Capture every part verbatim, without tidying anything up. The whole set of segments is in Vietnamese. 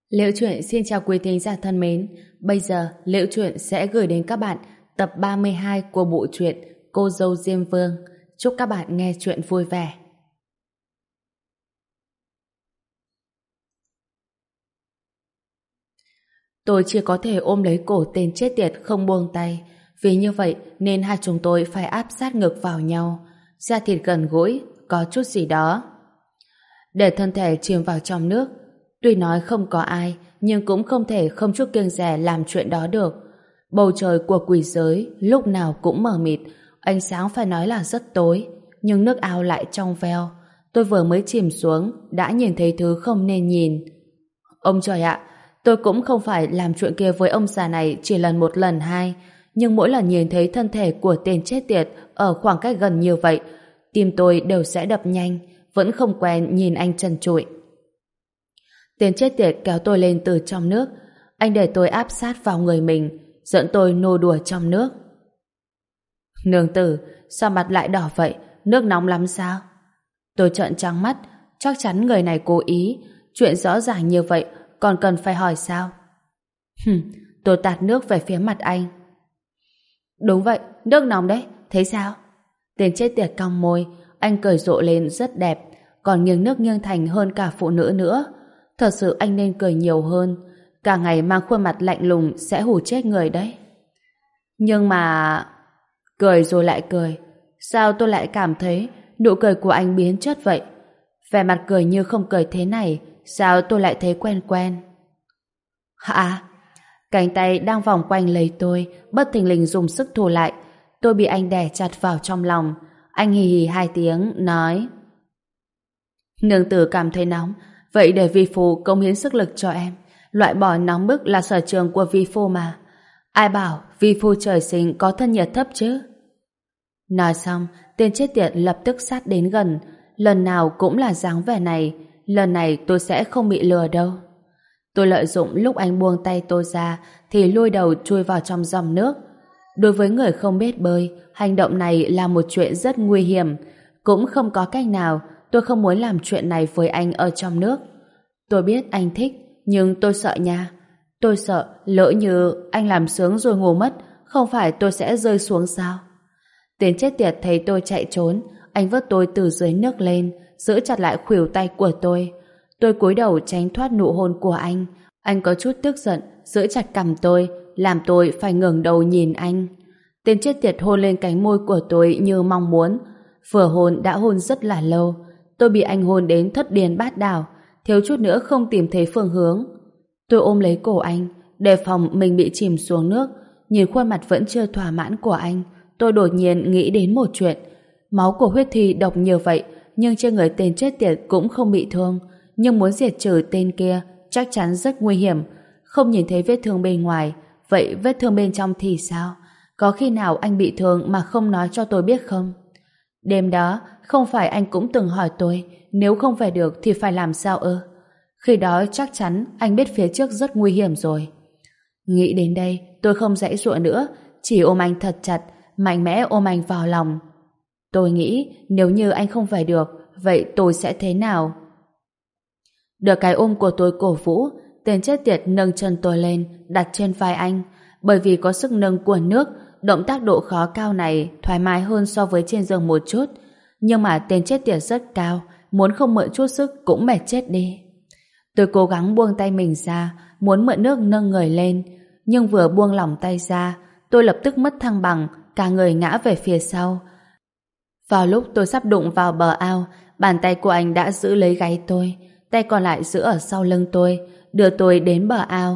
Liễu Chuyện xin chào quý thính giả thân mến. Bây giờ Liễu Chuyện sẽ gửi đến các bạn tập ba mươi hai của bộ truyện Cô dâu Diêm Vương. Chúc các bạn nghe chuyện vui vẻ. Tôi chỉ có thể ôm lấy cổ tên chết tiệt không buông tay. Vì như vậy nên hai chúng tôi phải áp sát ngực vào nhau. Da thịt gần gũi, có chút gì đó. Để thân thể chìm vào trong nước. Tuy nói không có ai, nhưng cũng không thể không chút kiêng dè làm chuyện đó được. Bầu trời của quỷ giới lúc nào cũng mờ mịt, ánh sáng phải nói là rất tối, nhưng nước ao lại trong veo. Tôi vừa mới chìm xuống, đã nhìn thấy thứ không nên nhìn. Ông trời ạ, tôi cũng không phải làm chuyện kia với ông già này chỉ lần một lần hai, nhưng mỗi lần nhìn thấy thân thể của tên chết tiệt ở khoảng cách gần như vậy, tim tôi đều sẽ đập nhanh, vẫn không quen nhìn anh trần trụi. Tên chết tiệt kéo tôi lên từ trong nước. Anh để tôi áp sát vào người mình, dẫn tôi nô đùa trong nước. Nương tử, sao mặt lại đỏ vậy? Nước nóng lắm sao? Tôi trợn trắng mắt, chắc chắn người này cố ý. Chuyện rõ ràng như vậy, còn cần phải hỏi sao? Hừm, tôi tạt nước về phía mặt anh. Đúng vậy, nước nóng đấy, thấy sao? Tên chết tiệt cong môi, anh cười rộ lên rất đẹp, còn nghiêng nước nghiêng thành hơn cả phụ nữ nữa. Thật sự anh nên cười nhiều hơn. Cả ngày mang khuôn mặt lạnh lùng sẽ hù chết người đấy. Nhưng mà... Cười rồi lại cười. Sao tôi lại cảm thấy nụ cười của anh biến chất vậy? Vẻ mặt cười như không cười thế này, sao tôi lại thấy quen quen? Hả? Cánh tay đang vòng quanh lấy tôi, bất thình lình dùng sức thu lại. Tôi bị anh đè chặt vào trong lòng. Anh hì hì hai tiếng, nói: Nương tử cảm thấy nóng, vậy để vi phu cống hiến sức lực cho em. Loại bỏ nóng bức là sở trường của vi phu mà. Ai bảo vi phu trời sinh có thân nhiệt thấp chứ? Nói xong, tên chết tiệt lập tức sát đến gần. Lần nào cũng là dáng vẻ này. Lần này tôi sẽ không bị lừa đâu. Tôi lợi dụng lúc anh buông tay tôi ra thì lôi đầu chui vào trong dòng nước. Đối với người không biết bơi, hành động này là một chuyện rất nguy hiểm. Cũng không có cách nào. Tôi không muốn làm chuyện này với anh ở trong nước. Tôi biết anh thích, nhưng tôi sợ nha. Tôi sợ lỡ như anh làm sướng rồi ngủ mất, không phải tôi sẽ rơi xuống sao? Tên chết tiệt thấy tôi chạy trốn, anh vớt tôi từ dưới nước lên, giữ chặt lại khuỷu tay của tôi. Tôi cúi đầu tránh thoát nụ hôn của anh. Anh có chút tức giận, giữ chặt cằm tôi, làm tôi phải ngẩng đầu nhìn anh. Tên chết tiệt hôn lên cánh môi của tôi như mong muốn. Vừa hôn đã hôn rất là lâu. Tôi bị anh hôn đến thất điên bát đảo, thiếu chút nữa không tìm thấy phương hướng. Tôi ôm lấy cổ anh, đề phòng mình bị chìm xuống nước. Nhìn khuôn mặt vẫn chưa thỏa mãn của anh, tôi đột nhiên nghĩ đến một chuyện. Máu của huyết thi độc như vậy, nhưng trên người tên chết tiệt cũng không bị thương. Nhưng muốn diệt trừ tên kia chắc chắn rất nguy hiểm. Không nhìn thấy vết thương bên ngoài, vậy vết thương bên trong thì sao? Có khi nào anh bị thương mà không nói cho tôi biết không? Đêm đó, không phải anh cũng từng hỏi tôi nếu không về được thì phải làm sao ư? Khi đó chắc chắn anh biết phía trước rất nguy hiểm rồi. Nghĩ đến đây, tôi không giãy giụa nữa, chỉ ôm anh thật chặt, mạnh mẽ ôm anh vào lòng. Tôi nghĩ nếu như anh không về được, vậy tôi sẽ thế nào? Được cái ôm của tôi cổ vũ, tên chết tiệt nâng chân tôi lên, đặt trên vai anh. Bởi vì có sức nâng của nước, động tác độ khó cao này thoải mái hơn so với trên giường một chút. Nhưng mà tên chết tiệt rất cao, muốn không mượn chút sức cũng mệt chết đi. Tôi cố gắng buông tay mình ra, muốn mượn nước nâng người lên, nhưng vừa buông lỏng tay ra, tôi lập tức mất thăng bằng, cả người ngã về phía sau. Vào lúc tôi sắp đụng vào bờ ao, bàn tay của anh đã giữ lấy gáy tôi, tay còn lại giữ ở sau lưng tôi, đưa tôi đến bờ ao.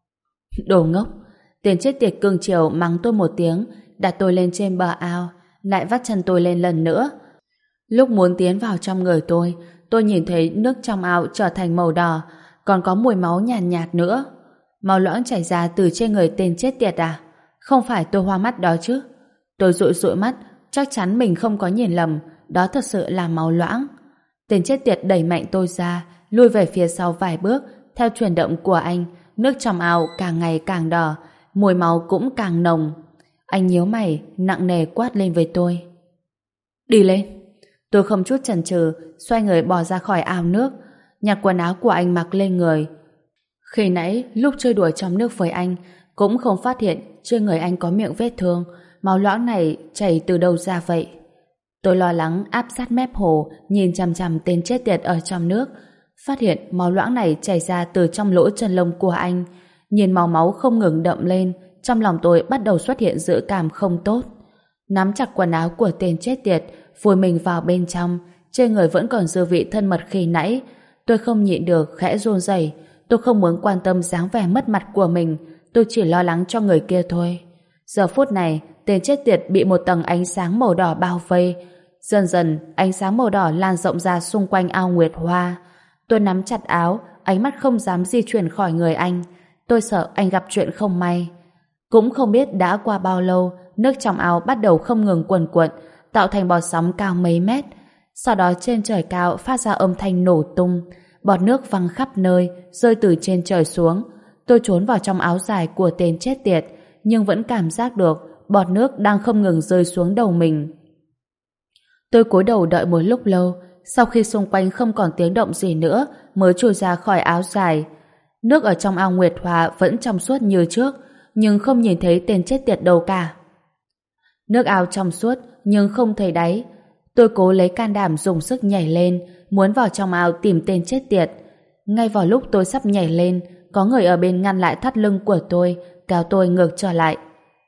Đồ ngốc! Tên chết tiệt cương chiều mắng tôi một tiếng, đặt tôi lên trên bờ ao, lại vắt chân tôi lên lần nữa. Lúc muốn tiến vào trong người tôi, tôi nhìn thấy nước trong ao trở thành màu đỏ, còn có mùi máu nhàn nhạt, nhạt nữa. Máu loãng chảy ra từ trên người tên chết tiệt à? Không phải tôi hoa mắt đó chứ? Tôi dụi dụi mắt, chắc chắn mình không có nhìn lầm, đó thật sự là máu loãng. Tên chết tiệt đẩy mạnh tôi ra, lui về phía sau vài bước, theo chuyển động của anh, nước trong ao càng ngày càng đỏ, mùi máu cũng càng nồng. Anh nhíu mày, nặng nề quát lên với tôi. Đi lên! Tôi không chút chần chừ, xoay người bò ra khỏi ao nước, nhặt quần áo của anh mặc lên người. Khi nãy, lúc chơi đùa trong nước với anh, cũng không phát hiện trên người anh có miệng vết thương, máu loãng này chảy từ đâu ra vậy? Tôi lo lắng áp sát mép hồ, nhìn chằm chằm tên chết tiệt ở trong nước, phát hiện máu loãng này chảy ra từ trong lỗ chân lông của anh. Nhìn màu máu không ngừng đậm lên, trong lòng tôi bắt đầu xuất hiện dự cảm không tốt. Nắm chặt quần áo của tên chết tiệt, vùi mình vào bên trong, trên người vẫn còn dư vị thân mật khi nãy. Tôi không nhịn được khẽ run rẩy. Tôi không muốn quan tâm dáng vẻ mất mặt của mình, tôi chỉ lo lắng cho người kia thôi. Giờ phút này, tên chết tiệt bị một tầng ánh sáng màu đỏ bao vây. Dần dần, ánh sáng màu đỏ lan rộng ra xung quanh ao nguyệt hoa. Tôi nắm chặt áo, ánh mắt không dám di chuyển khỏi người anh. Tôi sợ anh gặp chuyện không may. Cũng không biết đã qua bao lâu, nước trong áo bắt đầu không ngừng cuồn cuộn, tạo thành bọt sóng cao mấy mét. Sau đó trên trời cao phát ra âm thanh nổ tung, bọt nước văng khắp nơi, rơi từ trên trời xuống. Tôi trốn vào trong áo dài của tên chết tiệt, nhưng vẫn cảm giác được bọt nước đang không ngừng rơi xuống đầu mình. Tôi cúi đầu đợi một lúc lâu, sau khi xung quanh không còn tiếng động gì nữa, mới trôi ra khỏi áo dài. Nước ở trong ao nguyệt hoa vẫn trong suốt như trước, nhưng không nhìn thấy tên chết tiệt đâu cả. Nước ao trong suốt, nhưng không thấy đáy. Tôi cố lấy can đảm dùng sức nhảy lên, muốn vào trong ao tìm tên chết tiệt. Ngay vào lúc tôi sắp nhảy lên, có người ở bên ngăn lại thắt lưng của tôi, kéo tôi ngược trở lại.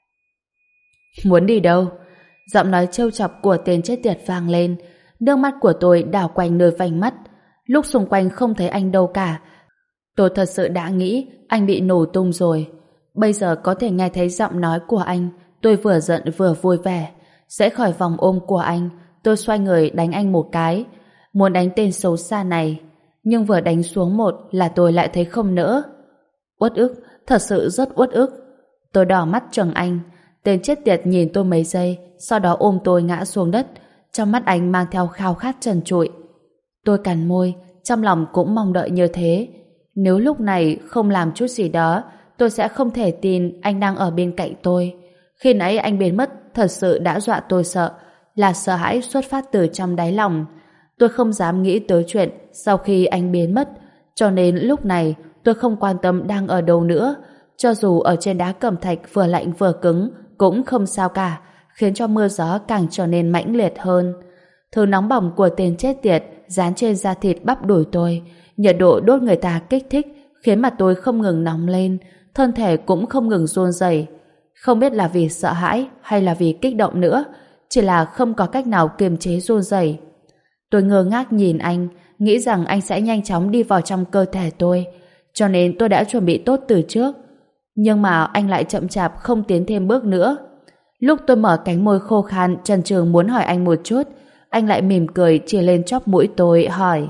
Muốn đi đâu? Giọng nói trêu chọc của tên chết tiệt vang lên. Nước mắt của tôi đảo quanh nơi vành mắt. Lúc xung quanh không thấy anh đâu cả, tôi thật sự đã nghĩ anh bị nổ tung rồi. Bây giờ có thể nghe thấy giọng nói của anh, tôi vừa giận vừa vui vẻ. Rẽ khỏi vòng ôm của anh, tôi xoay người đánh anh một cái, muốn đánh tên xấu xa này. Nhưng vừa đánh xuống một là tôi lại thấy không nỡ. Uất ức, thật sự rất uất ức. Tôi đỏ mắt trừng anh. Tên chết tiệt nhìn tôi mấy giây, sau đó ôm tôi ngã xuống đất. Trong mắt anh mang theo khao khát trần trụi. Tôi cắn môi, trong lòng cũng mong đợi như thế. Nếu lúc này không làm chút gì đó, tôi sẽ không thể tin anh đang ở bên cạnh tôi. Khi nãy anh biến mất thật sự đã dọa tôi sợ, là sợ hãi xuất phát từ trong đáy lòng. Tôi không dám nghĩ tới chuyện sau khi anh biến mất, cho nên lúc này tôi không quan tâm đang ở đâu nữa. Cho dù ở trên đá cẩm thạch vừa lạnh vừa cứng cũng không sao cả, khiến cho mưa gió càng trở nên mãnh liệt hơn. Thứ nóng bỏng của tên chết tiệt dán trên da thịt bắp đùi tôi, nhiệt độ đốt người ta kích thích, khiến mặt tôi không ngừng nóng lên, thân thể cũng không ngừng run rẩy. Không biết là vì sợ hãi hay là vì kích động nữa, chỉ là không có cách nào kiềm chế run rẩy. Tôi ngơ ngác nhìn anh, nghĩ rằng anh sẽ nhanh chóng đi vào trong cơ thể tôi, cho nên tôi đã chuẩn bị tốt từ trước. Nhưng mà anh lại chậm chạp không tiến thêm bước nữa. Lúc tôi mở cánh môi khô khan chần chừ muốn hỏi anh một chút, anh lại mỉm cười chỉ lên chóp mũi tôi hỏi: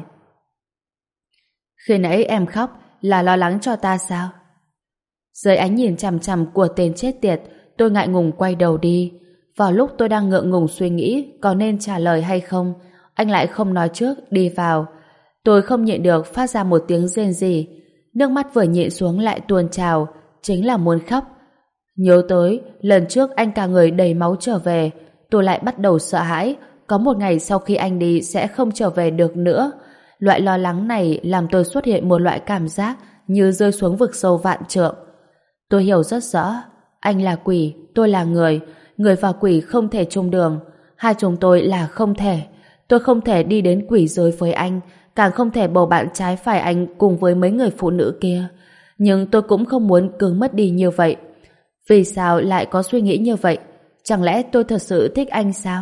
Khi nãy em khóc là lo lắng cho ta sao? Dưới ánh nhìn chằm chằm của tên chết tiệt, tôi ngại ngùng quay đầu đi. Vào lúc tôi đang ngượng ngùng suy nghĩ có nên trả lời hay không, anh lại không nói trước đi vào. Tôi không nhịn được phát ra một tiếng rên rỉ, nước mắt vừa nhịn xuống lại tuôn trào, chính là muốn khóc. Nhớ tới lần trước anh cả người đầy máu trở về, tôi lại bắt đầu sợ hãi có một ngày sau khi anh đi sẽ không trở về được nữa. Loại lo lắng này làm tôi xuất hiện một loại cảm giác như rơi xuống vực sâu vạn trượng. Tôi hiểu rất rõ, anh là quỷ, tôi là người, người và quỷ không thể chung đường, hai chúng tôi là không thể. Tôi không thể đi đến quỷ giới với anh, càng không thể bầu bạn trái phải anh cùng với mấy người phụ nữ kia. Nhưng tôi cũng không muốn cứ mất đi như vậy. Vì sao lại có suy nghĩ như vậy? Chẳng lẽ tôi thật sự thích anh sao?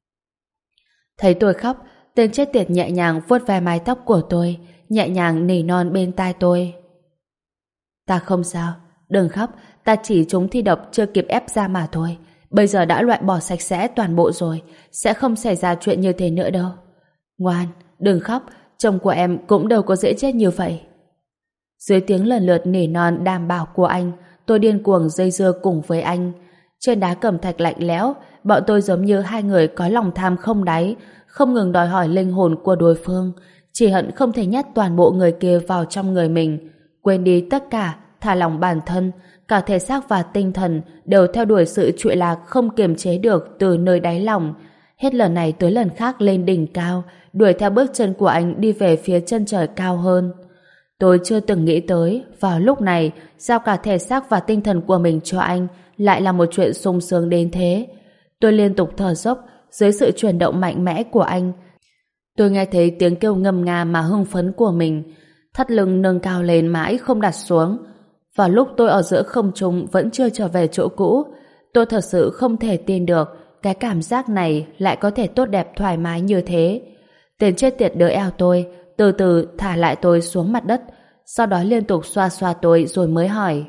Thấy tôi khóc, tên chết tiệt nhẹ nhàng vuốt ve mái tóc của tôi, nhẹ nhàng nỉ non bên tai tôi. Ta không sao, đừng khóc, ta chỉ trúng thi độc chưa kịp ép ra mà thôi. Bây giờ đã loại bỏ sạch sẽ toàn bộ rồi, sẽ không xảy ra chuyện như thế nữa đâu. Ngoan, đừng khóc, chồng của em cũng đâu có dễ chết như vậy. Dưới tiếng lần lượt nỉ non đảm bảo của anh, tôi điên cuồng dây dưa cùng với anh. Trên đá cẩm thạch lạnh lẽo, bọn tôi giống như hai người có lòng tham không đáy, không ngừng đòi hỏi linh hồn của đối phương, chỉ hận không thể nhét toàn bộ người kia vào trong người mình, quên đi tất cả, thả lỏng bản thân, cả thể xác và tinh thần đều theo đuổi sự trụy lạc không kiềm chế được từ nơi đáy lòng. Hết lần này tới lần khác lên đỉnh cao, đuổi theo bước chân của anh đi về phía chân trời cao hơn. Tôi chưa từng nghĩ tới, vào lúc này, giao cả thể xác và tinh thần của mình cho anh lại là một chuyện sung sướng đến thế. Tôi liên tục thở dốc dưới sự chuyển động mạnh mẽ của anh. Tôi nghe thấy tiếng kêu ngâm nga mà hưng phấn của mình, thắt lưng nâng cao lên mãi không đặt xuống. Vào lúc tôi ở giữa không trung vẫn chưa trở về chỗ cũ, tôi thật sự không thể tin được cái cảm giác này lại có thể tốt đẹp thoải mái như thế. Tên chết tiệt đỡ eo tôi, từ từ thả lại tôi xuống mặt đất, sau đó liên tục xoa xoa tôi rồi mới hỏi.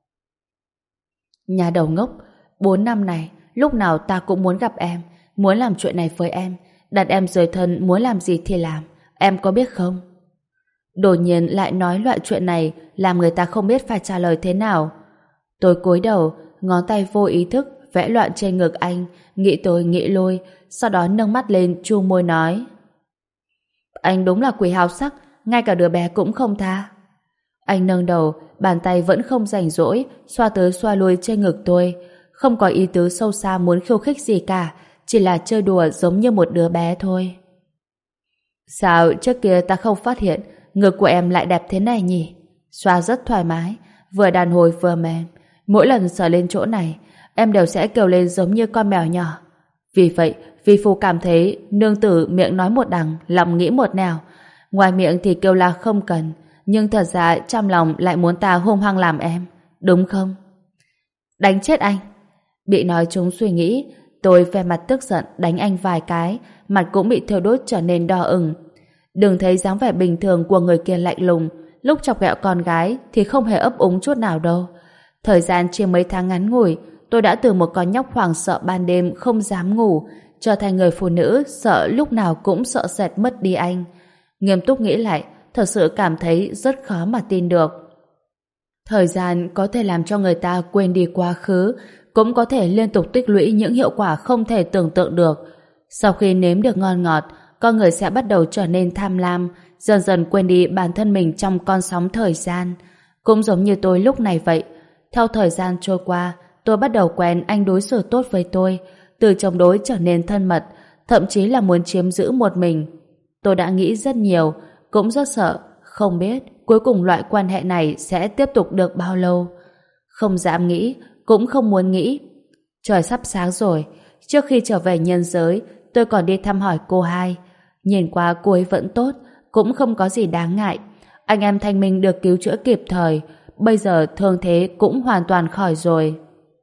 Nhà đầu ngốc, bốn năm này, lúc nào ta cũng muốn gặp em, muốn làm chuyện này với em, đặt em dưới thân muốn làm gì thì làm, em có biết không? Đột nhiên lại nói loại chuyện này làm người ta không biết phải trả lời thế nào. Tôi cúi đầu, ngón tay vô ý thức vẽ loạn trên ngực anh, nghĩ tôi nghĩ lui, sau đó nâng mắt lên chu môi nói. Anh đúng là quỷ háo sắc, ngay cả đứa bé cũng không tha. Anh nâng đầu, bàn tay vẫn không rảnh rỗi, xoa tới xoa lui trên ngực tôi, không có ý tứ sâu xa muốn khiêu khích gì cả, chỉ là chơi đùa giống như một đứa bé thôi. Sao trước kia ta không phát hiện ngực của em lại đẹp thế này nhỉ? Xoa rất thoải mái, vừa đàn hồi vừa mềm. Mỗi lần sờ lên chỗ này, em đều sẽ kêu lên giống như con mèo nhỏ. Vì vậy, vi phu cảm thấy nương tử miệng nói một đằng, lòng nghĩ một nẻo. Ngoài miệng thì kêu là không cần, nhưng thật ra trong lòng lại muốn ta hung hăng làm em, đúng không? Đánh chết anh! Bị nói trúng suy nghĩ, tôi vẻ mặt tức giận đánh anh vài cái, mặt cũng bị thiêu đốt trở nên đỏ ửng. Đừng thấy dáng vẻ bình thường của người kia lạnh lùng, lúc chọc ghẹo con gái thì không hề ấp úng chút nào đâu. Thời gian chỉ mấy tháng ngắn ngủi, tôi đã từ một con nhóc hoảng sợ ban đêm không dám ngủ, trở thành người phụ nữ sợ lúc nào cũng sợ sệt mất đi anh. Nghiêm túc nghĩ lại, thật sự cảm thấy rất khó mà tin được. Thời gian có thể làm cho người ta quên đi quá khứ, cũng có thể liên tục tích lũy những hiệu quả không thể tưởng tượng được. Sau khi nếm được ngon ngọt, con người sẽ bắt đầu trở nên tham lam, dần dần quên đi bản thân mình trong con sóng thời gian. Cũng giống như tôi lúc này vậy. Theo thời gian trôi qua, tôi bắt đầu quen anh đối xử tốt với tôi, từ chống đối trở nên thân mật, thậm chí là muốn chiếm giữ một mình. Tôi đã nghĩ rất nhiều, cũng rất sợ, không biết cuối cùng loại quan hệ này sẽ tiếp tục được bao lâu. Không dám nghĩ, cũng không muốn nghĩ. Trời sắp sáng rồi, trước khi trở về nhân giới, tôi còn đi thăm hỏi cô hai. Nhìn qua cô ấy vẫn tốt, cũng không có gì đáng ngại. Anh em Thanh Minh được cứu chữa kịp thời, bây giờ thương thế cũng hoàn toàn khỏi rồi.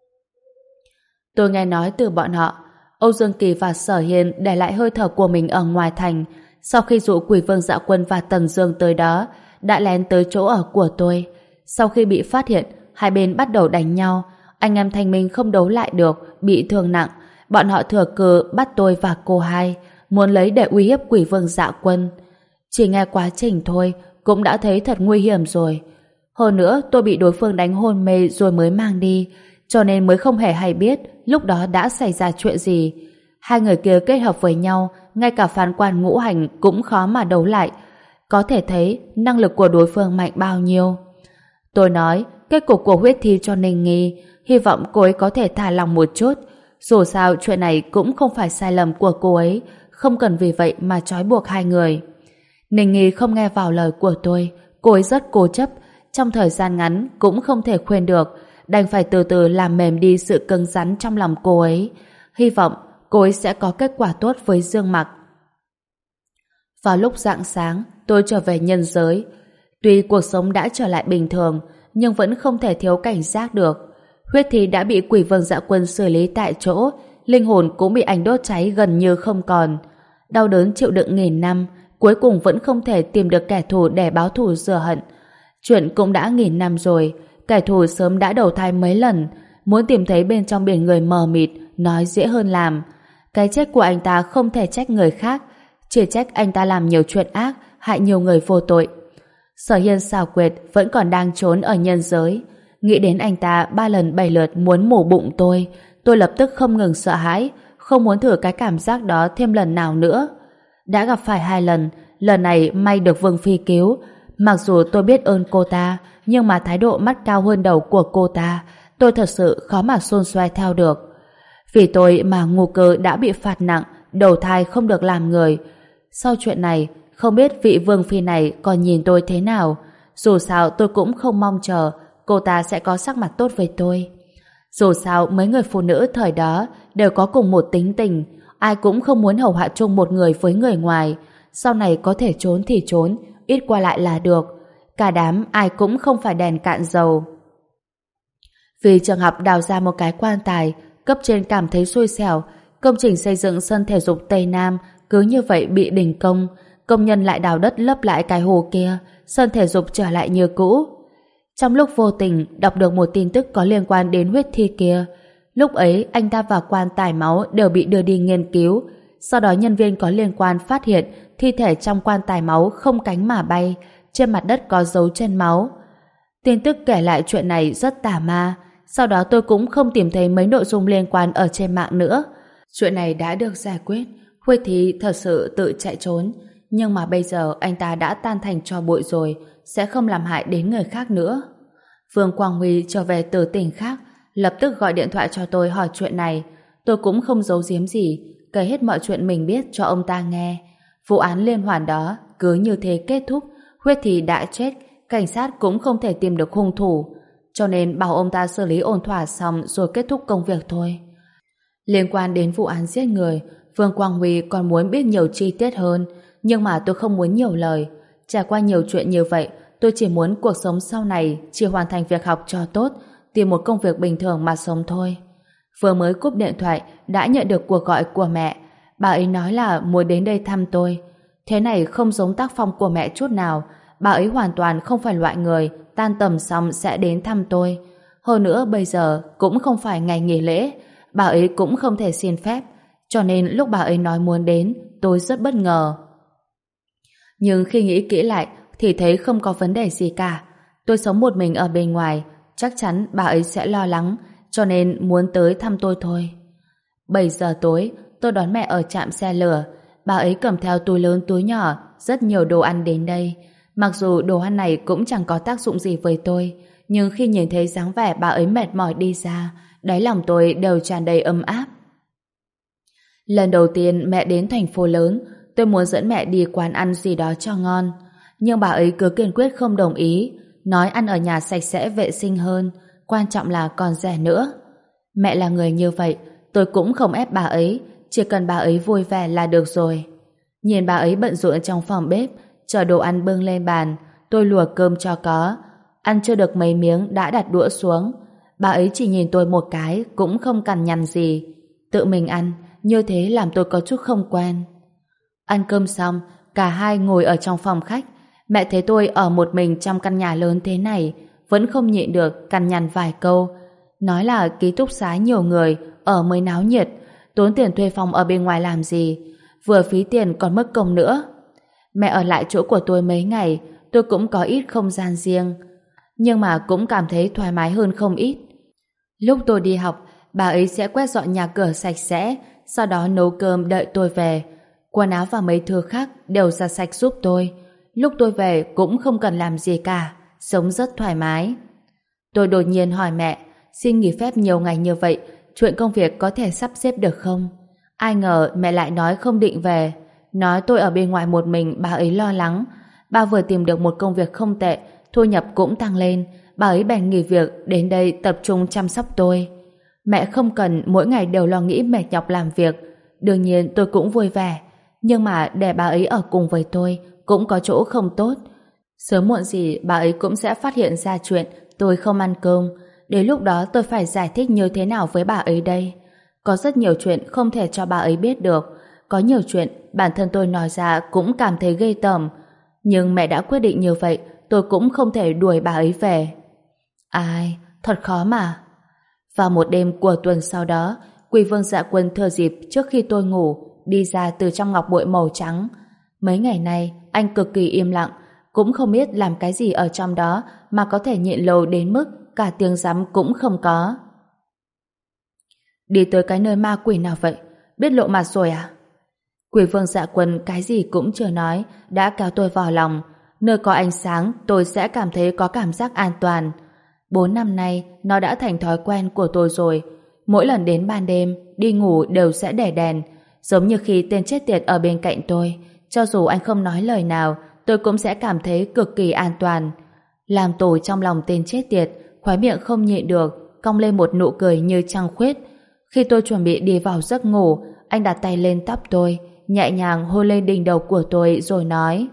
Tôi nghe nói từ bọn họ, Âu Dương Kỳ và Sở Hiên để lại hơi thở của mình ở ngoài thành. Sau khi dụ Quỷ Vương Dạ Quân và Tần Dương tới đó, đã lén tới chỗ ở của tôi. Sau khi bị phát hiện, hai bên bắt đầu đánh nhau. Anh em Thanh Minh không đấu lại được, bị thương nặng. Bọn họ thừa cơ bắt tôi và cô hai, muốn lấy để uy hiếp Quỷ Vương Dạ Quân. Chỉ nghe quá trình thôi, cũng đã thấy thật nguy hiểm rồi. Hơn nữa, tôi bị đối phương đánh hôn mê rồi mới mang đi, cho nên mới không hề hay biết lúc đó đã xảy ra chuyện gì. Hai người kia kết hợp với nhau, ngay cả phán quan ngũ hành cũng khó mà đấu lại. Có thể thấy năng lực của đối phương mạnh bao nhiêu. Tôi nói, kết cục của huyết thi cho Ninh Nghi, hy vọng cô ấy có thể thả lòng một chút. Dù sao chuyện này cũng không phải sai lầm của cô ấy, không cần vì vậy mà trói buộc hai người. Ninh Nghi không nghe vào lời của tôi, cô ấy rất cố chấp, trong thời gian ngắn cũng không thể khuyên được, đành phải từ từ làm mềm đi sự cứng rắn trong lòng cô ấy. Hy vọng cô ấy sẽ có kết quả tốt với Dương Mặc. Vào lúc rạng sáng, tôi trở về nhân giới. Tuy cuộc sống đã trở lại bình thường, nhưng vẫn không thể thiếu cảnh giác được. Huyết thi đã bị Quỷ Vương Dạ Quân xử lý tại chỗ, linh hồn cũng bị ảnh đốt cháy gần như không còn. Đau đớn chịu đựng nghìn năm, cuối cùng vẫn không thể tìm được kẻ thù để báo thù rửa hận. Chuyện cũng đã nghìn năm rồi, kẻ thù sớm đã đầu thai mấy lần, muốn tìm thấy bên trong biển người mờ mịt, nói dễ hơn làm. Cái chết của anh ta không thể trách người khác, chỉ trách anh ta làm nhiều chuyện ác, hại nhiều người vô tội. Sở Hiên xảo quyệt vẫn còn đang trốn ở nhân giới. Nghĩ đến anh ta ba lần bảy lượt muốn mổ bụng tôi, tôi lập tức không ngừng sợ hãi, không muốn thử cái cảm giác đó thêm lần nào nữa. Đã gặp phải hai lần, lần này may được Vương Phi cứu. Mặc dù tôi biết ơn cô ta, nhưng mà thái độ mắt cao hơn đầu của cô ta, tôi thật sự khó mà xôn xoay theo được. Vì tôi mà ngu cơ đã bị phạt nặng, đầu thai không được làm người. Sau chuyện này, không biết vị Vương Phi này còn nhìn tôi thế nào. Dù sao tôi cũng không mong chờ cô ta sẽ có sắc mặt tốt với tôi. Dù sao mấy người phụ nữ thời đó đều có cùng một tính tình, ai cũng không muốn hầu hạ chung một người với người ngoài. Sau này có thể trốn thì trốn, ít qua lại là được. Cả đám ai cũng không phải đèn cạn dầu. Vì trường học đào ra một cái quan tài, cấp trên cảm thấy xui xẻo, công trình xây dựng sân thể dục Tây Nam cứ như vậy bị đình công. Công nhân lại đào đất lấp lại cái hồ kia, sân thể dục trở lại như cũ. Trong lúc vô tình đọc được một tin tức có liên quan đến huyết thi kia, lúc ấy anh ta và quan tài máu đều bị đưa đi nghiên cứu. Sau đó nhân viên có liên quan phát hiện thi thể trong quan tài máu không cánh mà bay, trên mặt đất có dấu chân máu. Tin tức kể lại chuyện này rất tà ma. Sau đó tôi cũng không tìm thấy mấy nội dung liên quan ở trên mạng nữa. Chuyện này đã được giải quyết, huyết thi thật sự tự chạy trốn. Nhưng mà bây giờ anh ta đã tan thành tro bụi rồi, sẽ không làm hại đến người khác nữa. Vương Quang Huy trở về từ tỉnh khác, lập tức gọi điện thoại cho tôi hỏi chuyện này. Tôi cũng không giấu giếm gì, kể hết mọi chuyện mình biết cho ông ta nghe. Vụ án liên hoàn đó cứ như thế kết thúc, huyết thì đã chết, cảnh sát cũng không thể tìm được hung thủ, cho nên bảo ông ta xử lý ổn thỏa xong rồi kết thúc công việc thôi. Liên quan đến vụ án giết người, Vương Quang Huy còn muốn biết nhiều chi tiết hơn, nhưng mà tôi không muốn nhiều lời. Trải qua nhiều chuyện như vậy, tôi chỉ muốn cuộc sống sau này chỉ hoàn thành việc học cho tốt, tìm một công việc bình thường mà sống thôi. Vừa mới cúp điện thoại đã nhận được cuộc gọi của mẹ. Bà ấy nói là muốn đến đây thăm tôi. Thế này không giống tác phong của mẹ chút nào. Bà ấy hoàn toàn không phải loại người tan tầm xong sẽ đến thăm tôi. Hơn nữa bây giờ cũng không phải ngày nghỉ lễ, bà ấy cũng không thể xin phép, cho nên lúc bà ấy nói muốn đến, tôi rất bất ngờ. Nhưng khi nghĩ kỹ lại thì thấy không có vấn đề gì cả. Tôi sống một mình ở bên ngoài, chắc chắn bà ấy sẽ lo lắng, cho nên muốn tới thăm tôi thôi. bảy giờ tối, tôi đón mẹ ở trạm xe lửa. Bà ấy cầm theo túi lớn túi nhỏ, rất nhiều đồ ăn đến đây. Mặc dù đồ ăn này cũng chẳng có tác dụng gì với tôi, nhưng khi nhìn thấy dáng vẻ bà ấy mệt mỏi đi ra, đáy lòng tôi đều tràn đầy ấm áp. Lần đầu tiên mẹ đến thành phố lớn, tôi muốn dẫn mẹ đi quán ăn gì đó cho ngon. Nhưng bà ấy cứ kiên quyết không đồng ý, nói ăn ở nhà sạch sẽ vệ sinh hơn, quan trọng là còn rẻ nữa. Mẹ là người như vậy, tôi cũng không ép bà ấy, chỉ cần bà ấy vui vẻ là được rồi. Nhìn bà ấy bận rộn trong phòng bếp, chờ đồ ăn bưng lên bàn, tôi lùa cơm cho có. Ăn chưa được mấy miếng đã đặt đũa xuống. Bà ấy chỉ nhìn tôi một cái, cũng không cằn nhằn gì. Tự mình ăn, như thế làm tôi có chút không quen. Ăn cơm xong, cả hai ngồi ở trong phòng khách. Mẹ thấy tôi ở một mình trong căn nhà lớn thế này, vẫn không nhịn được cằn nhằn vài câu. Nói là ký túc xá nhiều người, ở mới náo nhiệt, tốn tiền thuê phòng ở bên ngoài làm gì, vừa phí tiền còn mất công nữa. Mẹ ở lại chỗ của tôi mấy ngày, tôi cũng có ít không gian riêng, nhưng mà cũng cảm thấy thoải mái hơn không ít. Lúc tôi đi học, bà ấy sẽ quét dọn nhà cửa sạch sẽ, sau đó nấu cơm đợi tôi về. Quần áo và mấy thứ khác đều giặt sạch giúp tôi. Lúc tôi về cũng không cần làm gì cả, sống rất thoải mái. Tôi đột nhiên hỏi mẹ, xin nghỉ phép nhiều ngày như vậy, chuyện công việc có thể sắp xếp được không? Ai ngờ mẹ lại nói không định về, nói tôi ở bên ngoài một mình bà ấy lo lắng. Bà vừa tìm được một công việc không tệ, thu nhập cũng tăng lên, bà ấy bèn nghỉ việc đến đây tập trung chăm sóc tôi. Mẹ không cần mỗi ngày đều lo nghĩ mệt nhọc làm việc, đương nhiên tôi cũng vui vẻ, nhưng mà để bà ấy ở cùng với tôi cũng có chỗ không tốt. Sớm muộn gì bà ấy cũng sẽ phát hiện ra chuyện tôi không ăn cơm, đến lúc đó tôi phải giải thích như thế nào với bà ấy đây? Có rất nhiều chuyện không thể cho bà ấy biết được, có nhiều chuyện bản thân tôi nói ra cũng cảm thấy ghê tởm, nhưng mẹ đã quyết định như vậy, tôi cũng không thể đuổi bà ấy về. Ai, thật khó mà. Vào một đêm của tuần sau đó, Quỳ Vương Dạ Quân thừa dịp trước khi tôi ngủ, đi ra từ trong ngọc bội màu trắng. Mấy ngày nay, anh cực kỳ im lặng, cũng không biết làm cái gì ở trong đó mà có thể nhịn lâu đến mức cả tiếng rắm cũng không có. Đi tới cái nơi ma quỷ nào vậy? Biết lộ mặt rồi à? Quỷ Vương Dạ Quân cái gì cũng chưa nói, đã kéo tôi vào lòng. Nơi có ánh sáng, tôi sẽ cảm thấy có cảm giác an toàn. Bốn năm nay, nó đã thành thói quen của tôi rồi. Mỗi lần đến ban đêm, đi ngủ đều sẽ để đèn. Giống như khi tên chết tiệt ở bên cạnh tôi. Cho dù anh không nói lời nào, tôi cũng sẽ cảm thấy cực kỳ an toàn. Làm tồi trong lòng tên chết tiệt, khóe miệng không nhịn được, cong lên một nụ cười như trăng khuyết. Khi tôi chuẩn bị đi vào giấc ngủ, anh đặt tay lên tóc tôi, nhẹ nhàng hôn lên đỉnh đầu của tôi rồi nói: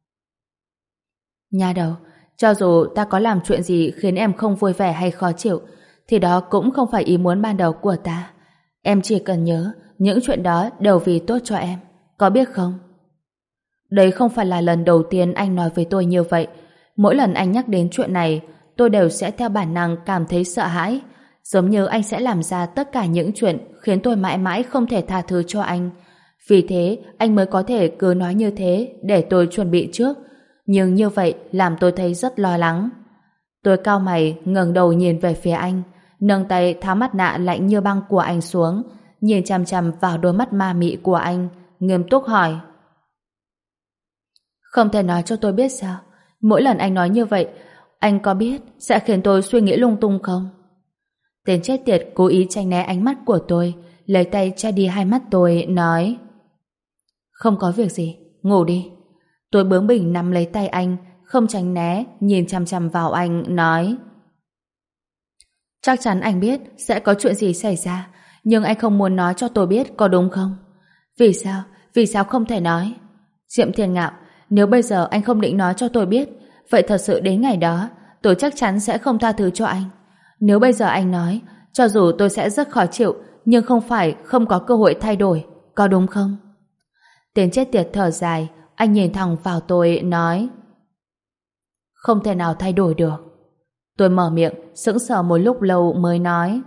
Nha đầu, cho dù ta có làm chuyện gì khiến em không vui vẻ hay khó chịu, thì đó cũng không phải ý muốn ban đầu của ta. Em chỉ cần nhớ, những chuyện đó đều vì tốt cho em, có biết không? Đấy không phải là lần đầu tiên anh nói với tôi như vậy. Mỗi lần anh nhắc đến chuyện này, tôi đều sẽ theo bản năng cảm thấy sợ hãi, giống như anh sẽ làm ra tất cả những chuyện khiến tôi mãi mãi không thể tha thứ cho anh. Vì thế, anh mới có thể cứ nói như thế để tôi chuẩn bị trước. Nhưng như vậy làm tôi thấy rất lo lắng. Tôi cau mày, ngẩng đầu nhìn về phía anh, nâng tay tháo mặt nạ lạnh như băng của anh xuống, nhìn chằm chằm vào đôi mắt ma mị của anh, nghiêm túc hỏi: Không thể nói cho tôi biết sao? Mỗi lần anh nói như vậy, anh có biết sẽ khiến tôi suy nghĩ lung tung không? Tên chết tiệt cố ý tránh né ánh mắt của tôi, lấy tay che đi hai mắt tôi, nói: Không có việc gì, ngủ đi. Tôi bướng bỉnh nắm lấy tay anh, không tránh né, nhìn chằm chằm vào anh, nói: Chắc chắn anh biết sẽ có chuyện gì xảy ra, nhưng anh không muốn nói cho tôi biết, có đúng không? Vì sao? Vì sao không thể nói? Diệm Thiên Ngạo, nếu bây giờ anh không định nói cho tôi biết, vậy thật sự đến ngày đó, tôi chắc chắn sẽ không tha thứ cho anh. Nếu bây giờ anh nói, cho dù tôi sẽ rất khó chịu, nhưng không phải không có cơ hội thay đổi, có đúng không? Tên chết tiệt thở dài, anh nhìn thẳng vào tôi, nói: Không thể nào thay đổi được. Tôi mở miệng, sững sờ một lúc lâu mới nói: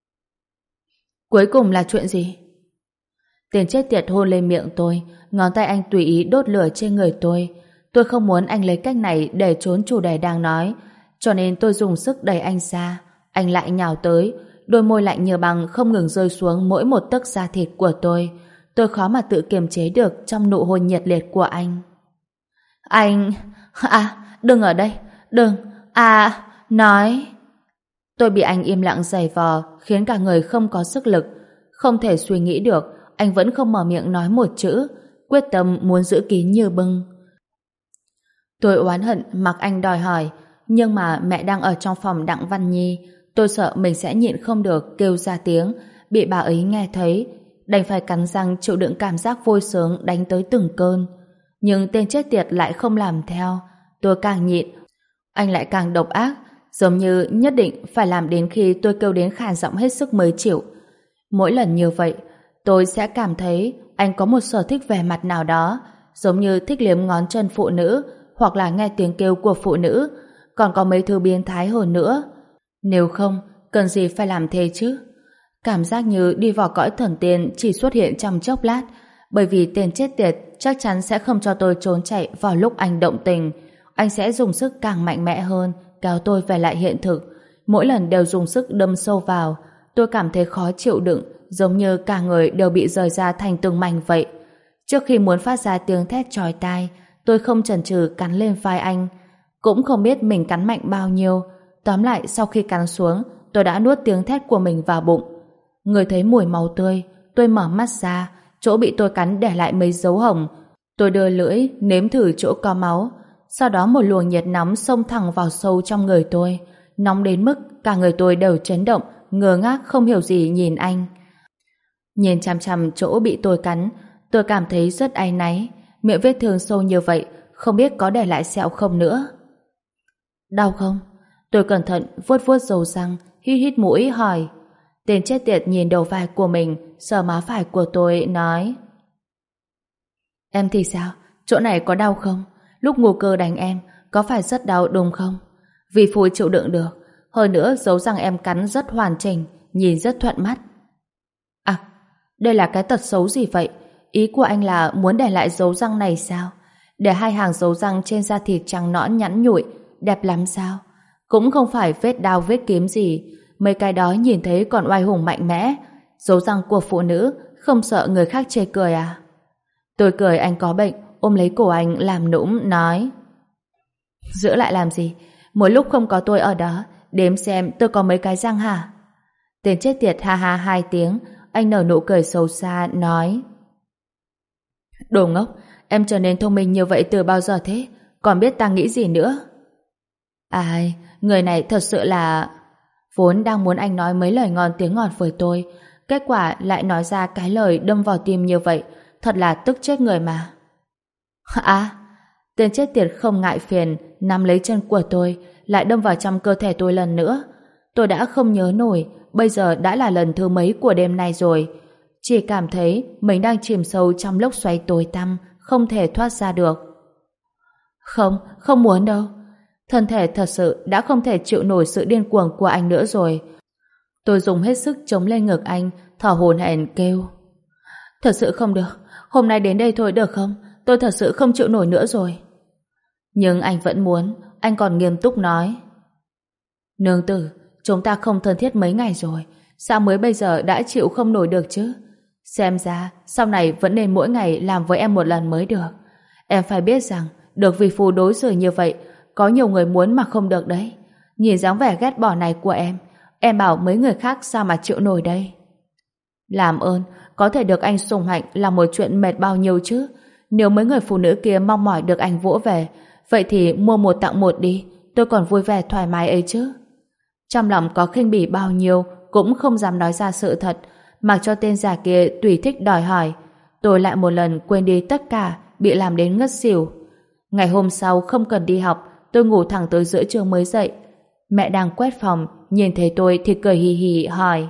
Cuối cùng là chuyện gì? Tên chết tiệt hôn lên miệng tôi, ngón tay anh tùy ý đốt lửa trên người tôi. Tôi không muốn anh lấy cách này để trốn chủ đề đang nói, cho nên tôi dùng sức đẩy anh ra. Anh lại nhào tới, đôi môi lạnh như băng không ngừng rơi xuống mỗi một tấc da thịt của tôi. Tôi khó mà tự kiềm chế được trong nụ hôn nhiệt liệt của anh. Anh... À, đừng ở đây, đừng... À, nói... Tôi bị anh im lặng giày vò, khiến cả người không có sức lực. Không thể suy nghĩ được, anh vẫn không mở miệng nói một chữ, quyết tâm muốn giữ kín như bưng. Tôi oán hận mặc anh đòi hỏi, nhưng mà mẹ đang ở trong phòng Đặng Văn Nhi. Tôi sợ mình sẽ nhịn không được kêu ra tiếng, bị bà ấy nghe thấy, đành phải cắn răng chịu đựng cảm giác vui sướng đánh tới từng cơn. Nhưng tên chết tiệt lại không làm theo. Tôi càng nhịn, anh lại càng độc ác, giống như nhất định phải làm đến khi tôi kêu đến khàn giọng hết sức mới chịu. Mỗi lần như vậy, tôi sẽ cảm thấy anh có một sở thích về mặt nào đó, giống như thích liếm ngón chân phụ nữ, hoặc là nghe tiếng kêu của phụ nữ, còn có mấy thứ biến thái hơn nữa. Nếu không, cần gì phải làm thế chứ? Cảm giác như đi vào cõi thần tiên chỉ xuất hiện trong chốc lát, bởi vì tên chết tiệt chắc chắn sẽ không cho tôi trốn chạy vào lúc anh động tình. Anh sẽ dùng sức càng mạnh mẽ hơn, kéo tôi về lại hiện thực. Mỗi lần đều dùng sức đâm sâu vào. Tôi cảm thấy khó chịu đựng, giống như cả người đều bị rời ra thành từng mảnh vậy. Trước khi muốn phát ra tiếng thét chói tai, tôi không chần chừ cắn lên vai anh. Cũng không biết mình cắn mạnh bao nhiêu. Tóm lại, sau khi cắn xuống, tôi đã nuốt tiếng thét của mình vào bụng. Người thấy mùi máu tươi, tôi mở mắt ra, chỗ bị tôi cắn để lại mấy dấu hồng. Tôi đưa lưỡi, nếm thử chỗ có máu. Sau đó một luồng nhiệt nóng xông thẳng vào sâu trong người tôi. Nóng đến mức cả người tôi đều chấn động, ngơ ngác không hiểu gì nhìn anh. Nhìn chằm chằm chỗ bị tôi cắn, tôi cảm thấy rất áy náy. Miệng vết thương sâu như vậy, không biết có để lại sẹo không nữa. Đau không? Tôi cẩn thận vuốt vuốt dầu răng, hít hít mũi hỏi. Tên chết tiệt nhìn đầu vai của mình, sờ má phải của tôi, nói: Em thì sao? Chỗ này có đau không? Lúc ngủ cơ đánh em, có phải rất đau đúng không? Vì Phui chịu đựng được. Hơn nữa dấu răng em cắn rất hoàn chỉnh, nhìn rất thuận mắt. À, đây là cái tật xấu gì vậy? Ý của anh là muốn để lại dấu răng này sao? Để hai hàng dấu răng trên da thịt trắng nõn nhẵn nhụi, đẹp lắm sao? Cũng không phải vết đao vết kiếm gì. Mấy cái đó nhìn thấy còn oai hùng mạnh mẽ. Dấu răng của phụ nữ không sợ người khác chê cười à? Tôi cười anh có bệnh, ôm lấy cổ anh làm nũng, nói: Giữ lại làm gì? Mỗi lúc không có tôi ở đó, đếm xem tôi có mấy cái răng hả? Tên chết tiệt ha ha hai tiếng, anh nở nụ cười xấu xa, nói: Đồ ngốc, em trở nên thông minh như vậy từ bao giờ thế? Còn biết ta nghĩ gì nữa? Ai, người này thật sự là... Vốn đang muốn anh nói mấy lời ngon tiếng ngọt với tôi, kết quả lại nói ra cái lời đâm vào tim như vậy, thật là tức chết người mà. À, tên chết tiệt không ngại phiền, nắm lấy chân của tôi, lại đâm vào trong cơ thể tôi lần nữa. Tôi đã không nhớ nổi, bây giờ đã là lần thứ mấy của đêm nay rồi. Chỉ cảm thấy mình đang chìm sâu trong lốc xoáy tối tăm, không thể thoát ra được. Không, không muốn đâu. Thân thể thật sự đã không thể chịu nổi sự điên cuồng của anh nữa rồi. Tôi dùng hết sức chống lên ngực anh, thở hổn hển kêu. Thật sự không được, hôm nay đến đây thôi được không? Tôi thật sự không chịu nổi nữa rồi. Nhưng anh vẫn muốn, anh còn nghiêm túc nói. Nương tử, chúng ta không thân thiết mấy ngày rồi, sao mới bây giờ đã chịu không nổi được chứ? Xem ra, sau này vẫn nên mỗi ngày làm với em một lần mới được. Em phải biết rằng, được vì phu đối xử như vậy, có nhiều người muốn mà không được đấy. Nhìn dáng vẻ ghét bỏ này của em, em bảo mấy người khác sao mà chịu nổi đây. Làm ơn, có thể được anh sủng hạnh là một chuyện mệt bao nhiêu chứ. Nếu mấy người phụ nữ kia mong mỏi được anh vỗ về, vậy thì mua một tặng một đi, tôi còn vui vẻ thoải mái ấy chứ. Trong lòng có khinh bỉ bao nhiêu cũng không dám nói ra sự thật, mặc cho tên già kia tùy thích đòi hỏi. Tôi lại một lần quên đi tất cả, bị làm đến ngất xỉu. Ngày hôm sau không cần đi học, tôi ngủ thẳng tới giữa trưa mới dậy. Mẹ đang quét phòng, nhìn thấy tôi thì cười hì hì hỏi: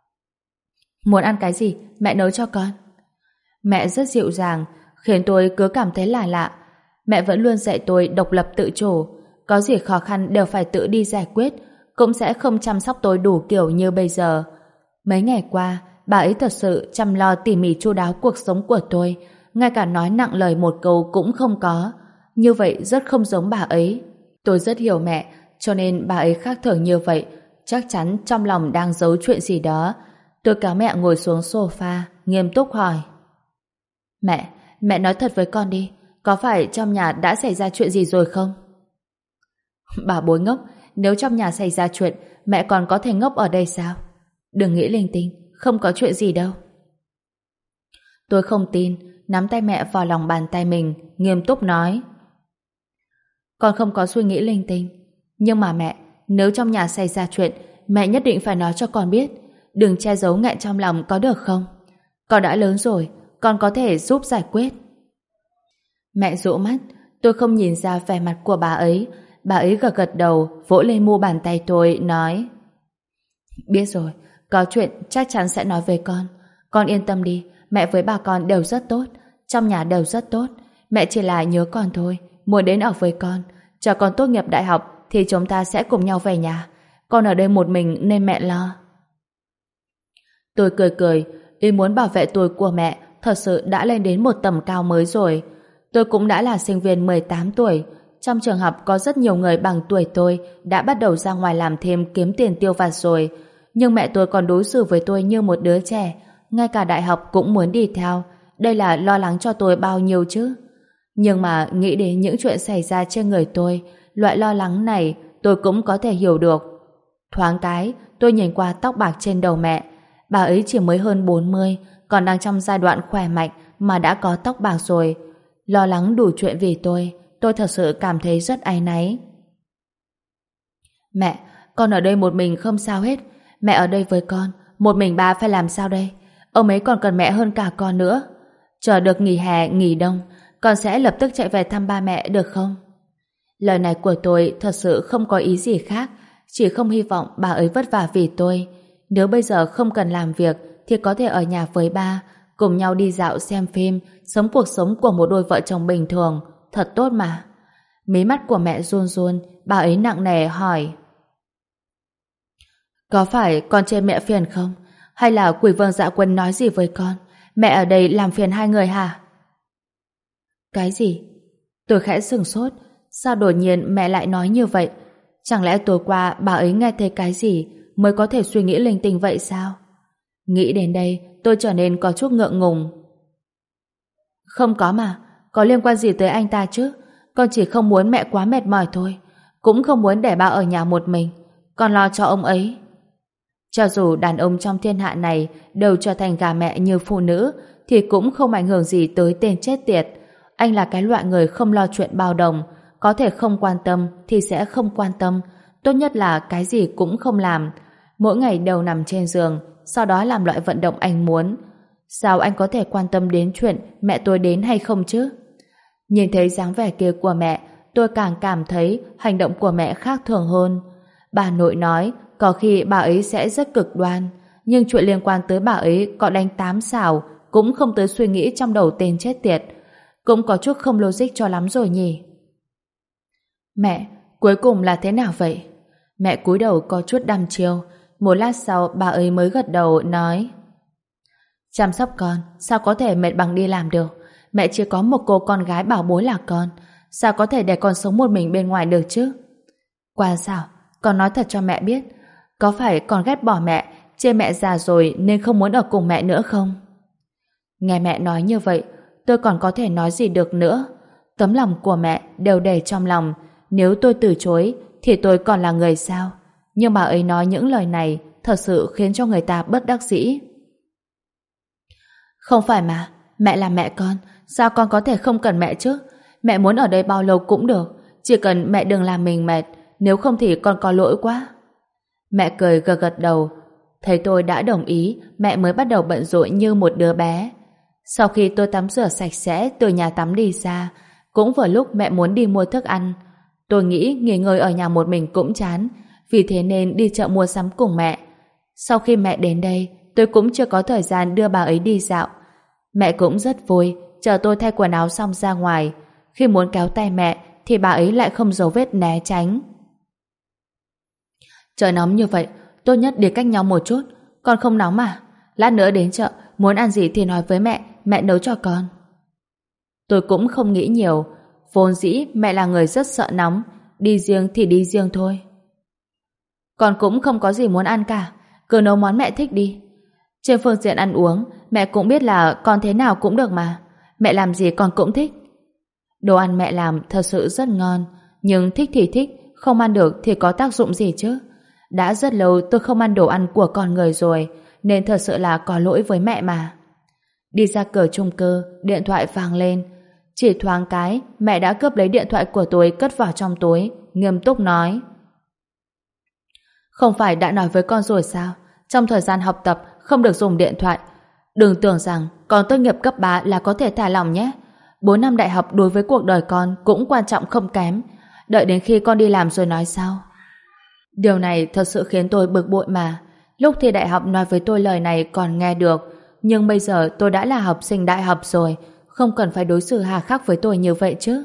Muốn ăn cái gì? Mẹ nấu cho con. Mẹ rất dịu dàng, khiến tôi cứ cảm thấy lạ lạ. Mẹ vẫn luôn dạy tôi độc lập tự chủ, có gì khó khăn đều phải tự đi giải quyết, cũng sẽ không chăm sóc tôi đủ kiểu như bây giờ. Mấy ngày qua, bà ấy thật sự chăm lo tỉ mỉ chu đáo cuộc sống của tôi, ngay cả nói nặng lời một câu cũng không có. Như vậy rất không giống bà ấy. Tôi rất hiểu mẹ, cho nên bà ấy khác thường như vậy, chắc chắn trong lòng đang giấu chuyện gì đó. Tôi kéo mẹ ngồi xuống sofa, nghiêm túc hỏi: Mẹ, mẹ nói thật với con đi, có phải trong nhà đã xảy ra chuyện gì rồi không? Bà bối ngốc, nếu trong nhà xảy ra chuyện, mẹ còn có thể ngốc ở đây sao? Đừng nghĩ linh tinh, không có chuyện gì đâu. Tôi không tin, nắm tay mẹ vào lòng bàn tay mình, nghiêm túc nói: Con không có suy nghĩ linh tinh. Nhưng mà mẹ, nếu trong nhà xảy ra chuyện, mẹ nhất định phải nói cho con biết. Đừng che giấu nghẹn trong lòng có được không? Con đã lớn rồi, con có thể giúp giải quyết. Mẹ dụ mắt, tôi không nhìn ra vẻ mặt của bà ấy. Bà ấy gật gật đầu, vỗ lên mu bàn tay tôi, nói: Biết rồi, có chuyện chắc chắn sẽ nói với con. Con yên tâm đi, mẹ với bà con đều rất tốt, trong nhà đều rất tốt. Mẹ chỉ là nhớ con thôi, muốn đến ở với con. Chờ con tốt nghiệp đại học thì chúng ta sẽ cùng nhau về nhà. Con ở đây một mình nên mẹ lo. Tôi cười cười, ý muốn bảo vệ tôi của mẹ thật sự đã lên đến một tầm cao mới rồi. Tôi cũng đã là sinh viên mười tám tuổi. Trong trường học có rất nhiều người bằng tuổi tôi đã bắt đầu ra ngoài làm thêm kiếm tiền tiêu vặt rồi. Nhưng mẹ tôi còn đối xử với tôi như một đứa trẻ, ngay cả đại học cũng muốn đi theo. Đây là lo lắng cho tôi bao nhiêu chứ. Nhưng mà nghĩ đến những chuyện xảy ra trên người tôi, loại lo lắng này tôi cũng có thể hiểu được. Thoáng cái, tôi nhìn qua tóc bạc trên đầu mẹ. Bà ấy chỉ mới hơn bốn mươi, còn đang trong giai đoạn khỏe mạnh mà đã có tóc bạc rồi. Lo lắng đủ chuyện vì tôi, tôi thật sự cảm thấy rất áy náy. Mẹ, con ở đây một mình không sao hết. Mẹ ở đây với con, một mình bà phải làm sao đây? Ông ấy còn cần mẹ hơn cả con nữa. Chờ được nghỉ hè, nghỉ đông, con sẽ lập tức chạy về thăm ba mẹ được không? Lời này của tôi thật sự không có ý gì khác, chỉ không hy vọng bà ấy vất vả vì tôi. Nếu bây giờ không cần làm việc thì có thể ở nhà với ba, cùng nhau đi dạo xem phim, sống cuộc sống của một đôi vợ chồng bình thường, thật tốt mà. Mí mắt của mẹ run run, bà ấy nặng nề hỏi: Có phải con chê mẹ phiền không? Hay là Quỷ Vương Dạ Quân nói gì với con? Mẹ ở đây làm phiền hai người hả? Cái gì? Tôi khẽ sửng sốt. Sao đột nhiên mẹ lại nói như vậy? Chẳng lẽ tối qua bà ấy nghe thấy cái gì mới có thể suy nghĩ linh tinh vậy sao? Nghĩ đến đây, tôi trở nên có chút ngượng ngùng. Không có mà, có liên quan gì tới anh ta chứ? Con chỉ không muốn mẹ quá mệt mỏi thôi, cũng không muốn để bà ở nhà một mình, con lo cho ông ấy. Cho dù đàn ông trong thiên hạ này đều trở thành gà mẹ như phụ nữ, thì cũng không ảnh hưởng gì tới tên chết tiệt. Anh là cái loại người không lo chuyện bao đồng, có thể không quan tâm thì sẽ không quan tâm, tốt nhất là cái gì cũng không làm. Mỗi ngày đều nằm trên giường, sau đó làm loại vận động anh muốn. Sao anh có thể quan tâm đến chuyện mẹ tôi đến hay không chứ? Nhìn thấy dáng vẻ kia của mẹ, tôi càng cảm thấy hành động của mẹ khác thường hơn. Bà nội nói có khi bà ấy sẽ rất cực đoan, nhưng chuyện liên quan tới bà ấy có đánh tám xào cũng không tới suy nghĩ trong đầu tên chết tiệt. Cũng có chút không logic cho lắm rồi nhỉ. Mẹ, cuối cùng là thế nào vậy? Mẹ cúi đầu có chút đăm chiêu. Một lát sau bà ấy mới gật đầu nói: chăm sóc con sao có thể mệt bằng đi làm được. Mẹ chỉ có một cô con gái bảo bối là con, sao có thể để con sống một mình bên ngoài được chứ? Qua sao? Con nói thật cho mẹ biết, có phải con ghét bỏ mẹ, chê mẹ già rồi nên không muốn ở cùng mẹ nữa không? Nghe mẹ nói như vậy, tôi còn có thể nói gì được nữa. Tấm lòng của mẹ đều để trong lòng, nếu tôi từ chối thì tôi còn là người sao? Nhưng bà ấy nói những lời này thật sự khiến cho người ta bất đắc dĩ. Không phải mà, mẹ là mẹ con, sao con có thể không cần mẹ chứ? Mẹ muốn ở đây bao lâu cũng được, chỉ cần mẹ đừng làm mình mệt, nếu không thì con có lỗi quá. Mẹ cười gật gật đầu. Thấy tôi đã đồng ý, mẹ mới bắt đầu bận rộn như một đứa bé. Sau khi tôi tắm rửa sạch sẽ từ nhà tắm đi ra, cũng vừa lúc mẹ muốn đi mua thức ăn. Tôi nghĩ nghỉ ngơi ở nhà một mình cũng chán, vì thế nên đi chợ mua sắm cùng mẹ. Sau khi mẹ đến đây, tôi cũng chưa có thời gian đưa bà ấy đi dạo. Mẹ cũng rất vui, chờ tôi thay quần áo xong ra ngoài. Khi muốn kéo tay mẹ, thì bà ấy lại không giấu vết né tránh. Trời nóng như vậy, tốt nhất đi cách nhau một chút. Con không nóng mà. Lát nữa đến chợ, muốn ăn gì thì nói với mẹ, mẹ nấu cho con. Tôi cũng không nghĩ nhiều. Vốn dĩ mẹ là người rất sợ nóng, đi riêng thì đi riêng thôi. Con cũng không có gì muốn ăn cả, cứ nấu món mẹ thích đi. Trên phương diện ăn uống, mẹ cũng biết là con thế nào cũng được mà. Mẹ làm gì con cũng thích. Đồ ăn mẹ làm thật sự rất ngon, nhưng thích thì thích, không ăn được thì có tác dụng gì chứ? Đã rất lâu tôi không ăn đồ ăn của con người rồi, nên thật sự là có lỗi với mẹ mà. Đi ra cửa chung cư, điện thoại vang lên. Chỉ thoáng cái, mẹ đã cướp lấy điện thoại của tôi cất vào trong túi, nghiêm túc nói: không phải đã nói với con rồi sao? Trong thời gian học tập không được dùng điện thoại. Đừng tưởng rằng con tốt nghiệp cấp ba là có thể thả lỏng nhé. Bốn năm đại học đối với cuộc đời con cũng quan trọng không kém. Đợi đến khi con đi làm rồi nói sao? Điều này thật sự khiến tôi bực bội mà. Lúc thi đại học nói với tôi lời này còn nghe được, nhưng bây giờ tôi đã là học sinh đại học rồi, không cần phải đối xử hà khắc với tôi như vậy chứ.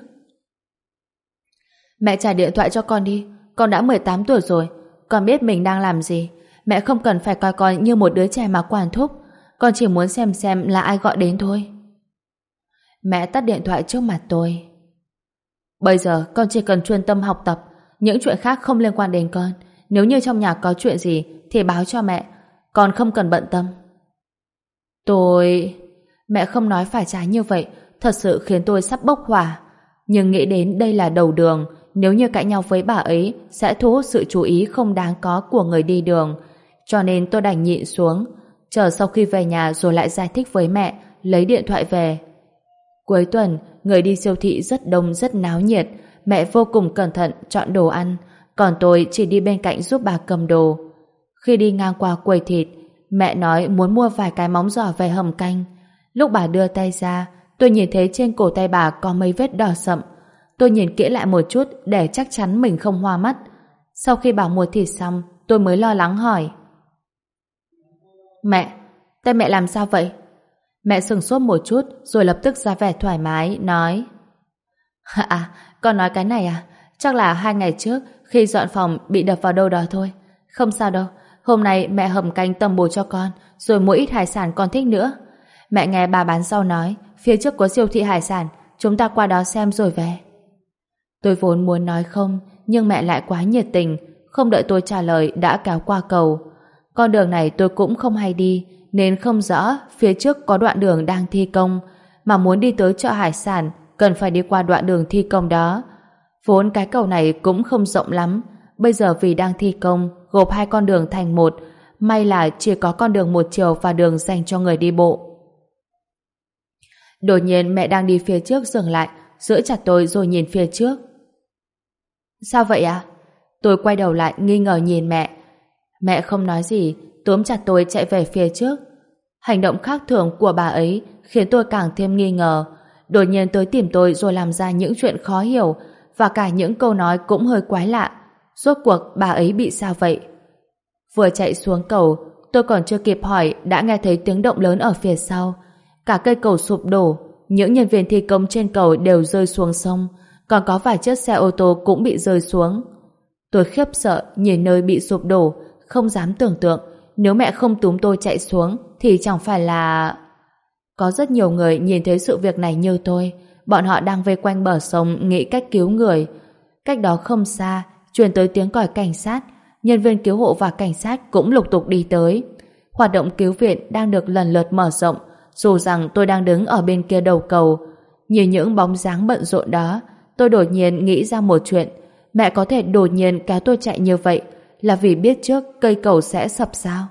Mẹ trả điện thoại cho con đi, con đã mười tám tuổi rồi, con biết mình đang làm gì. Mẹ không cần phải coi con như một đứa trẻ mà quản thúc, con chỉ muốn xem xem là ai gọi đến thôi. Mẹ tắt điện thoại trước mặt tôi. Bây giờ con chỉ cần chuyên tâm học tập, những chuyện khác không liên quan đến con. Nếu như trong nhà có chuyện gì thì báo cho mẹ, con không cần bận tâm. Tôi... Mẹ không nói phải trái như vậy, thật sự khiến tôi sắp bốc hỏa. Nhưng nghĩ đến đây là đầu đường, nếu như cãi nhau với bà ấy sẽ thu hút sự chú ý không đáng có của người đi đường, cho nên tôi đành nhịn xuống, chờ sau khi về nhà rồi lại giải thích với mẹ, lấy điện thoại về. Cuối tuần, người đi siêu thị rất đông rất náo nhiệt, mẹ vô cùng cẩn thận chọn đồ ăn, còn tôi chỉ đi bên cạnh giúp bà cầm đồ. Khi đi ngang qua quầy thịt, mẹ nói muốn mua vài cái móng giò về hầm canh. Lúc bà đưa tay ra, tôi nhìn thấy trên cổ tay bà có mấy vết đỏ sậm. Tôi nhìn kỹ lại một chút để chắc chắn mình không hoa mắt. Sau khi bà mua thịt xong, tôi mới lo lắng hỏi: Mẹ, tay mẹ làm sao vậy? Mẹ sửng sốt một chút rồi lập tức ra vẻ thoải mái, nói: À, con nói cái này à? Chắc là hai ngày trước khi dọn phòng bị đập vào đâu đó thôi. Không sao đâu, hôm nay mẹ hầm canh tầm bổ cho con, rồi mua ít hải sản con thích nữa. Mẹ nghe bà bán rau nói phía trước có siêu thị hải sản, chúng ta qua đó xem rồi về. Tôi vốn muốn nói không, nhưng mẹ lại quá nhiệt tình, không đợi tôi trả lời đã kéo qua cầu. Con đường này tôi cũng không hay đi, nên không rõ phía trước có đoạn đường đang thi công, mà muốn đi tới chợ hải sản cần phải đi qua đoạn đường thi công đó. Vốn cái cầu này cũng không rộng lắm, bây giờ vì đang thi công gộp hai con đường thành một, may là chỉ có con đường một chiều và đường dành cho người đi bộ. Đột nhiên mẹ đang đi phía trước dừng lại, giữ chặt tôi rồi nhìn phía trước. Sao vậy à? Tôi quay đầu lại nghi ngờ nhìn mẹ. Mẹ không nói gì, túm chặt tôi chạy về phía trước. Hành động khác thường của bà ấy khiến tôi càng thêm nghi ngờ. Đột nhiên tới tìm tôi rồi làm ra những chuyện khó hiểu, và cả những câu nói cũng hơi quái lạ. Rốt cuộc bà ấy bị sao vậy? Vừa chạy xuống cầu, tôi còn chưa kịp hỏi đã nghe thấy tiếng động lớn ở phía sau. Cả cây cầu sụp đổ, những nhân viên thi công trên cầu đều rơi xuống sông, còn có vài chiếc xe ô tô cũng bị rơi xuống. Tôi khiếp sợ nhìn nơi bị sụp đổ, không dám tưởng tượng nếu mẹ không túm tôi chạy xuống thì chẳng phải là... Có rất nhiều người nhìn thấy sự việc này như tôi. Bọn họ đang vây quanh bờ sông nghĩ cách cứu người. Cách đó không xa truyền tới tiếng còi cảnh sát. Nhân viên cứu hộ và cảnh sát cũng lục tục đi tới. Hoạt động cứu viện đang được lần lượt mở rộng, dù rằng tôi đang đứng ở bên kia đầu cầu. Nhìn những bóng dáng bận rộn đó, tôi đột nhiên nghĩ ra một chuyện. Mẹ có thể đột nhiên kéo tôi chạy như vậy là vì biết trước cây cầu sẽ sập sao?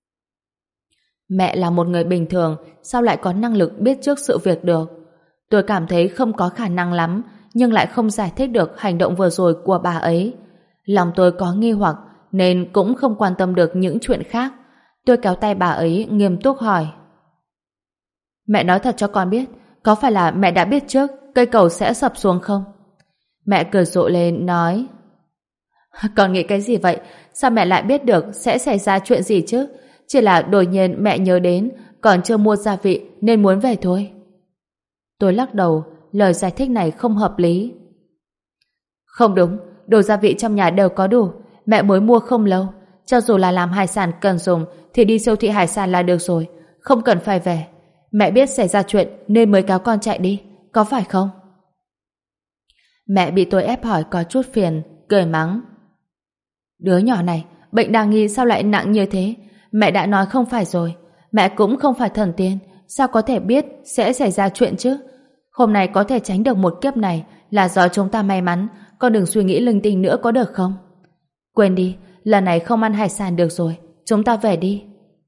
Mẹ là một người bình thường, sao lại có năng lực biết trước sự việc được? Tôi cảm thấy không có khả năng lắm, nhưng lại không giải thích được hành động vừa rồi của bà ấy. Lòng tôi có nghi hoặc, nên cũng không quan tâm được những chuyện khác. Tôi kéo tay bà ấy nghiêm túc hỏi. Mẹ nói thật cho con biết, có phải là mẹ đã biết trước cây cầu sẽ sập xuống không? Mẹ cười rộ lên nói. Con nghĩ cái gì vậy? Sao mẹ lại biết được sẽ xảy ra chuyện gì chứ? Chỉ là đột nhiên mẹ nhớ đến còn chưa mua gia vị nên muốn về thôi. Tôi lắc đầu, lời giải thích này không hợp lý. Không đúng, đồ gia vị trong nhà đều có đủ, mẹ mới mua không lâu. Cho dù là làm hải sản cần dùng thì đi siêu thị hải sản là được rồi, không cần phải về. Mẹ biết xảy ra chuyện nên mới kéo con chạy đi, có phải không? Mẹ bị tôi ép hỏi có chút phiền, cười mắng. Đứa nhỏ này, bệnh đa nghi sao lại nặng như thế? Mẹ đã nói không phải rồi, mẹ cũng không phải thần tiên, sao có thể biết sẽ xảy ra chuyện chứ? Hôm nay có thể tránh được một kiếp này là do chúng ta may mắn, con đừng suy nghĩ linh tinh nữa có được không? Quên đi, lần này không ăn hải sản được rồi, chúng ta về đi.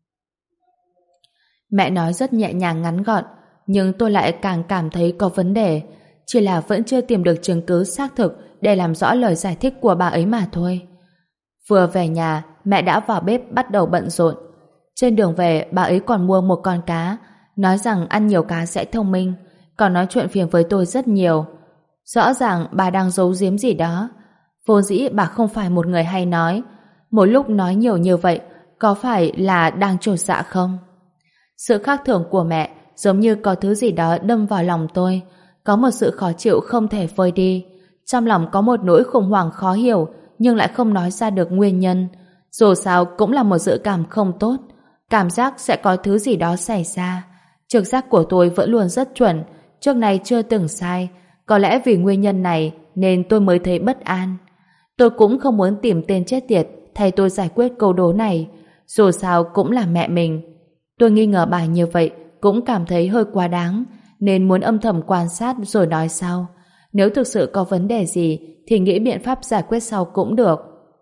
Mẹ nói rất nhẹ nhàng ngắn gọn, nhưng tôi lại càng cảm thấy có vấn đề, chỉ là vẫn chưa tìm được chứng cứ xác thực để làm rõ lời giải thích của bà ấy mà thôi. Vừa về nhà, mẹ đã vào bếp bắt đầu bận rộn. Trên đường về, bà ấy còn mua một con cá, nói rằng ăn nhiều cá sẽ thông minh, còn nói chuyện phiền với tôi rất nhiều. Rõ ràng bà đang giấu giếm gì đó. Vốn dĩ bà không phải một người hay nói. Một lúc nói nhiều như vậy, có phải là đang trột dạ không? Sự khác thường của mẹ giống như có thứ gì đó đâm vào lòng tôi, có một sự khó chịu không thể vơi đi. Trong lòng có một nỗi khủng hoảng khó hiểu, nhưng lại không nói ra được nguyên nhân. Dù sao cũng là một dự cảm không tốt, cảm giác sẽ có thứ gì đó xảy ra. Trực giác của tôi vẫn luôn rất chuẩn, trước này chưa từng sai. Có lẽ vì nguyên nhân này nên tôi mới thấy bất an. Tôi cũng không muốn tìm tên chết tiệt thay tôi giải quyết câu đố này, dù sao cũng là mẹ mình. Tôi nghi ngờ bà như vậy cũng cảm thấy hơi quá đáng, nên muốn âm thầm quan sát rồi nói sau. Nếu thực sự có vấn đề gì thì nghĩ biện pháp giải quyết sau cũng được.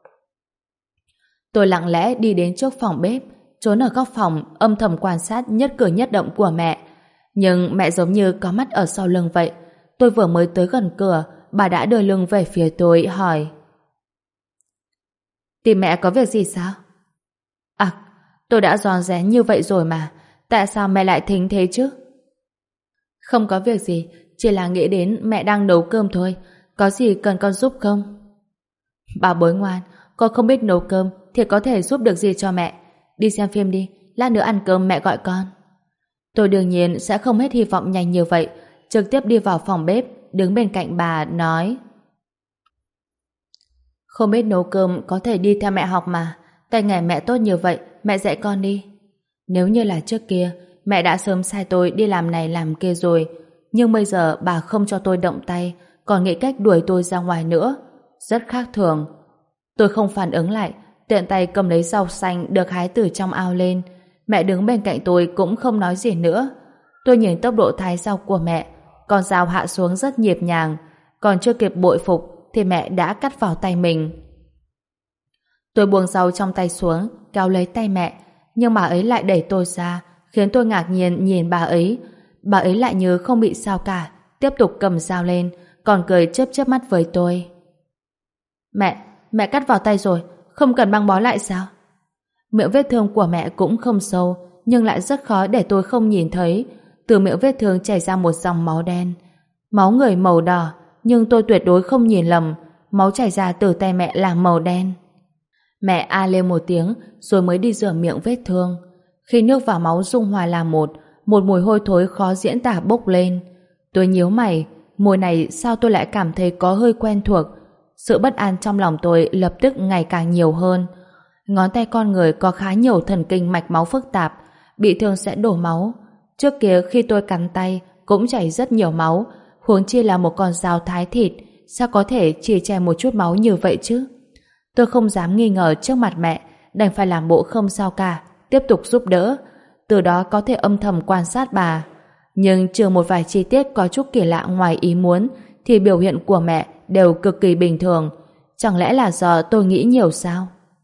Tôi lặng lẽ đi đến trước phòng bếp, trốn ở góc phòng âm thầm quan sát nhất cử nhất động của mẹ. Nhưng mẹ giống như có mắt ở sau lưng vậy. Tôi vừa mới tới gần cửa, bà đã đưa lưng về phía tôi hỏi. Tìm mẹ có việc gì sao? À, tôi đã rón rén như vậy rồi mà, tại sao mẹ lại thính thế chứ? Không có việc gì, chỉ là nghĩ đến mẹ đang nấu cơm thôi, có gì cần con giúp không? Bảo bối ngoan, con không biết nấu cơm thì có thể giúp được gì cho mẹ. Đi xem phim đi, lát nữa ăn cơm mẹ gọi con. Tôi đương nhiên sẽ không hết hy vọng nhanh như vậy, trực tiếp đi vào phòng bếp, đứng bên cạnh bà nói. Không biết nấu cơm có thể đi theo mẹ học mà, tay nghề mẹ tốt như vậy, mẹ dạy con đi. Nếu như là trước kia, mẹ đã sớm sai tôi đi làm này làm kia rồi, nhưng bây giờ bà không cho tôi động tay, còn nghĩ cách đuổi tôi ra ngoài nữa. Rất khác thường. Tôi không phản ứng lại, tiện tay cầm lấy rau xanh được hái từ trong ao lên. Mẹ đứng bên cạnh tôi cũng không nói gì nữa. Tôi nhìn tốc độ thái rau của mẹ, con dao hạ xuống rất nhịp nhàng, còn chưa kịp bội phục thì mẹ đã cắt vào tay mình. Tôi buông rau trong tay xuống, kéo lấy tay mẹ, nhưng bà ấy lại đẩy tôi ra, khiến tôi ngạc nhiên nhìn bà ấy. Bà ấy lại như không bị sao cả, tiếp tục cầm dao lên, còn cười chớp chớp mắt với tôi. Mẹ, mẹ cắt vào tay rồi, không cần băng bó lại sao? Miệng vết thương của mẹ cũng không sâu, nhưng lại rất khó để tôi không nhìn thấy. Từ miệng vết thương chảy ra một dòng máu đen. Máu người màu đỏ, nhưng tôi tuyệt đối không nhìn lầm. Máu chảy ra từ tay mẹ là màu đen. Mẹ a lên một tiếng, rồi mới đi rửa miệng vết thương. Khi nước và máu dung hòa làm một, một mùi hôi thối khó diễn tả bốc lên. Tôi nhíu mày, mùi này sao tôi lại cảm thấy có hơi quen thuộc. Sự bất an trong lòng tôi lập tức ngày càng nhiều hơn. Ngón tay con người có khá nhiều thần kinh mạch máu phức tạp, bị thương sẽ đổ máu. Trước kia khi tôi cắn tay cũng chảy rất nhiều máu, huống chi là một con dao thái thịt, sao có thể chỉ chảy một chút máu như vậy chứ? Tôi không dám nghi ngờ trước mặt mẹ, đành phải làm bộ không sao cả, tiếp tục giúp đỡ, từ đó có thể âm thầm quan sát bà. Nhưng trừ một vài chi tiết có chút kỳ lạ ngoài ý muốn, thì biểu hiện của mẹ đều cực kỳ bình thường. Chẳng lẽ là do tôi nghĩ nhiều sao?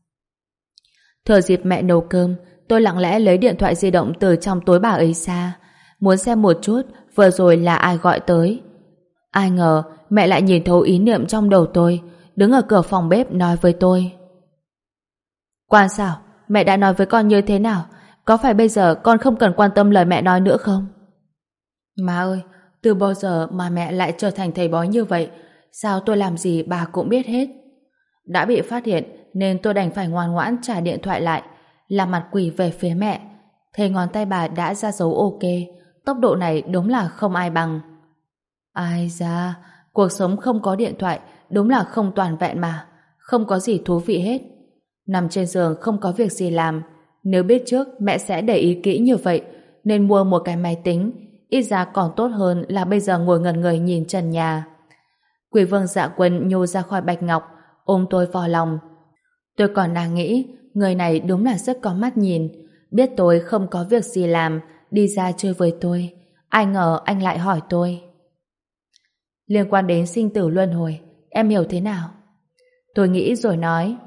Thừa dịp mẹ nấu cơm, tôi lặng lẽ lấy điện thoại di động từ trong túi bà ấy ra, muốn xem một chút vừa rồi là ai gọi tới. Ai ngờ mẹ lại nhìn thấu ý niệm trong đầu tôi, đứng ở cửa phòng bếp nói với tôi. Quan sao? Mẹ đã nói với con như thế nào? Có phải bây giờ con không cần quan tâm lời mẹ nói nữa không? Má ơi, từ bao giờ mà mẹ lại trở thành thầy bói như vậy? Sao tôi làm gì bà cũng biết hết? Đã bị phát hiện nên tôi đành phải ngoan ngoãn trả điện thoại lại, làm mặt quỷ về phía mẹ. Thấy ngón tay bà đã ra dấu ok, tốc độ này đúng là không ai bằng. Ai da, cuộc sống không có điện thoại đúng là không toàn vẹn mà, không có gì thú vị hết. Nằm trên giường không có việc gì làm, nếu biết trước mẹ sẽ để ý kỹ như vậy, nên mua một cái máy tính, ít ra còn tốt hơn là bây giờ ngồi ngẩn người nhìn trần nhà. Quỷ vương Dạ Quân nhô ra khỏi bạch ngọc, ôm tôi vào lòng. Tôi còn đang nghĩ, người này đúng là rất có mắt nhìn, biết tôi không có việc gì làm, đi ra chơi với tôi. Ai ngờ anh lại hỏi tôi. Liên quan đến sinh tử luân hồi, em hiểu thế nào? Tôi nghĩ rồi nói.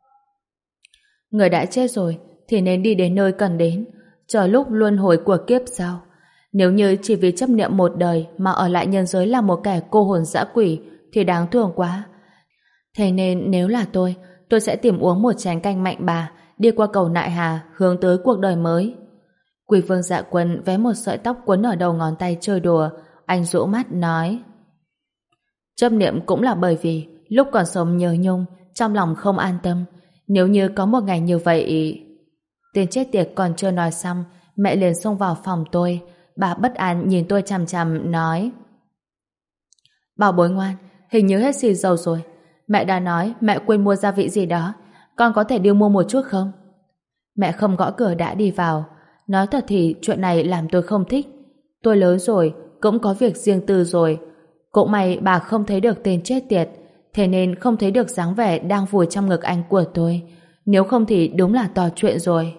Người đã chết rồi thì nên đi đến nơi cần đến, chờ lúc luân hồi của kiếp sao? Nếu như chỉ vì chấp niệm một đời mà ở lại nhân giới là một kẻ cô hồn dã quỷ thì đáng thương quá. Thế nên nếu là tôi, tôi sẽ tìm uống một chén canh mạnh bà, đi qua cầu Nại Hà hướng tới cuộc đời mới. Quỷ vương Dạ Quân vé một sợi tóc quấn ở đầu ngón tay chơi đùa, anh rũ mắt nói. Chấp niệm cũng là bởi vì lúc còn sống nhớ nhung, trong lòng không an tâm. Nếu như có một ngày như vậy... Tên chết tiệt còn chưa nói xong, mẹ liền xông vào phòng tôi. Bà bất an nhìn tôi chằm chằm nói. Bảo bối ngoan, hình như hết xì dầu rồi. Mẹ đã nói mẹ quên mua gia vị gì đó, con có thể đi mua một chút không? Mẹ không gõ cửa đã đi vào. Nói thật thì chuyện này làm tôi không thích. Tôi lớn rồi, cũng có việc riêng tư rồi. Cũng may bà không thấy được tên chết tiệt, thế nên không thấy được dáng vẻ đang vùi trong ngực anh của tôi. Nếu không thì đúng là to chuyện rồi.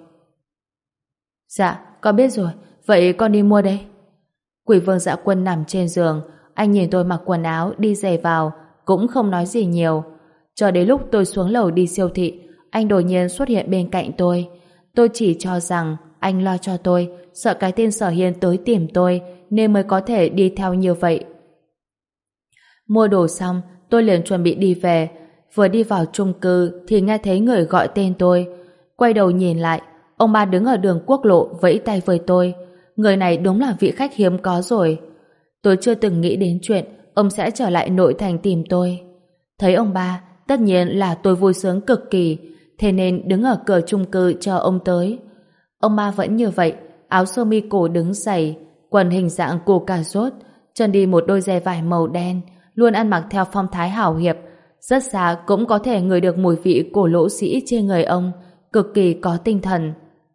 Dạ, con biết rồi, vậy con đi mua đây. Quỷ vương Dạ Quân nằm trên giường, anh nhìn tôi mặc quần áo đi giày vào, cũng không nói gì nhiều. Cho đến lúc tôi xuống lầu đi siêu thị, anh đột nhiên xuất hiện bên cạnh tôi. Tôi chỉ cho rằng anh lo cho tôi, sợ cái tên Sở Hiên tới tìm tôi nên mới có thể đi theo như vậy. Mua đồ xong, tôi liền chuẩn bị đi về. Vừa đi vào chung cư thì nghe thấy người gọi tên tôi. Quay đầu nhìn lại, ông ba đứng ở đường quốc lộ vẫy tay với tôi. Người này đúng là vị khách hiếm có rồi. Tôi chưa từng nghĩ đến chuyện ông sẽ trở lại nội thành tìm tôi. Thấy ông ba, tất nhiên là tôi vui sướng cực kỳ, thế nên đứng ở cửa chung cư chờ ông tới. Ông ba vẫn như vậy, áo sơ mi cổ đứng dày, quần hình dạng củ cà rốt, chân đi một đôi giày vải màu đen, luôn ăn mặc theo phong thái hào hiệp, rất xa cũng có thể ngửi được mùi vị cổ lỗ sĩ trên người ông, cực kỳ có tinh thần.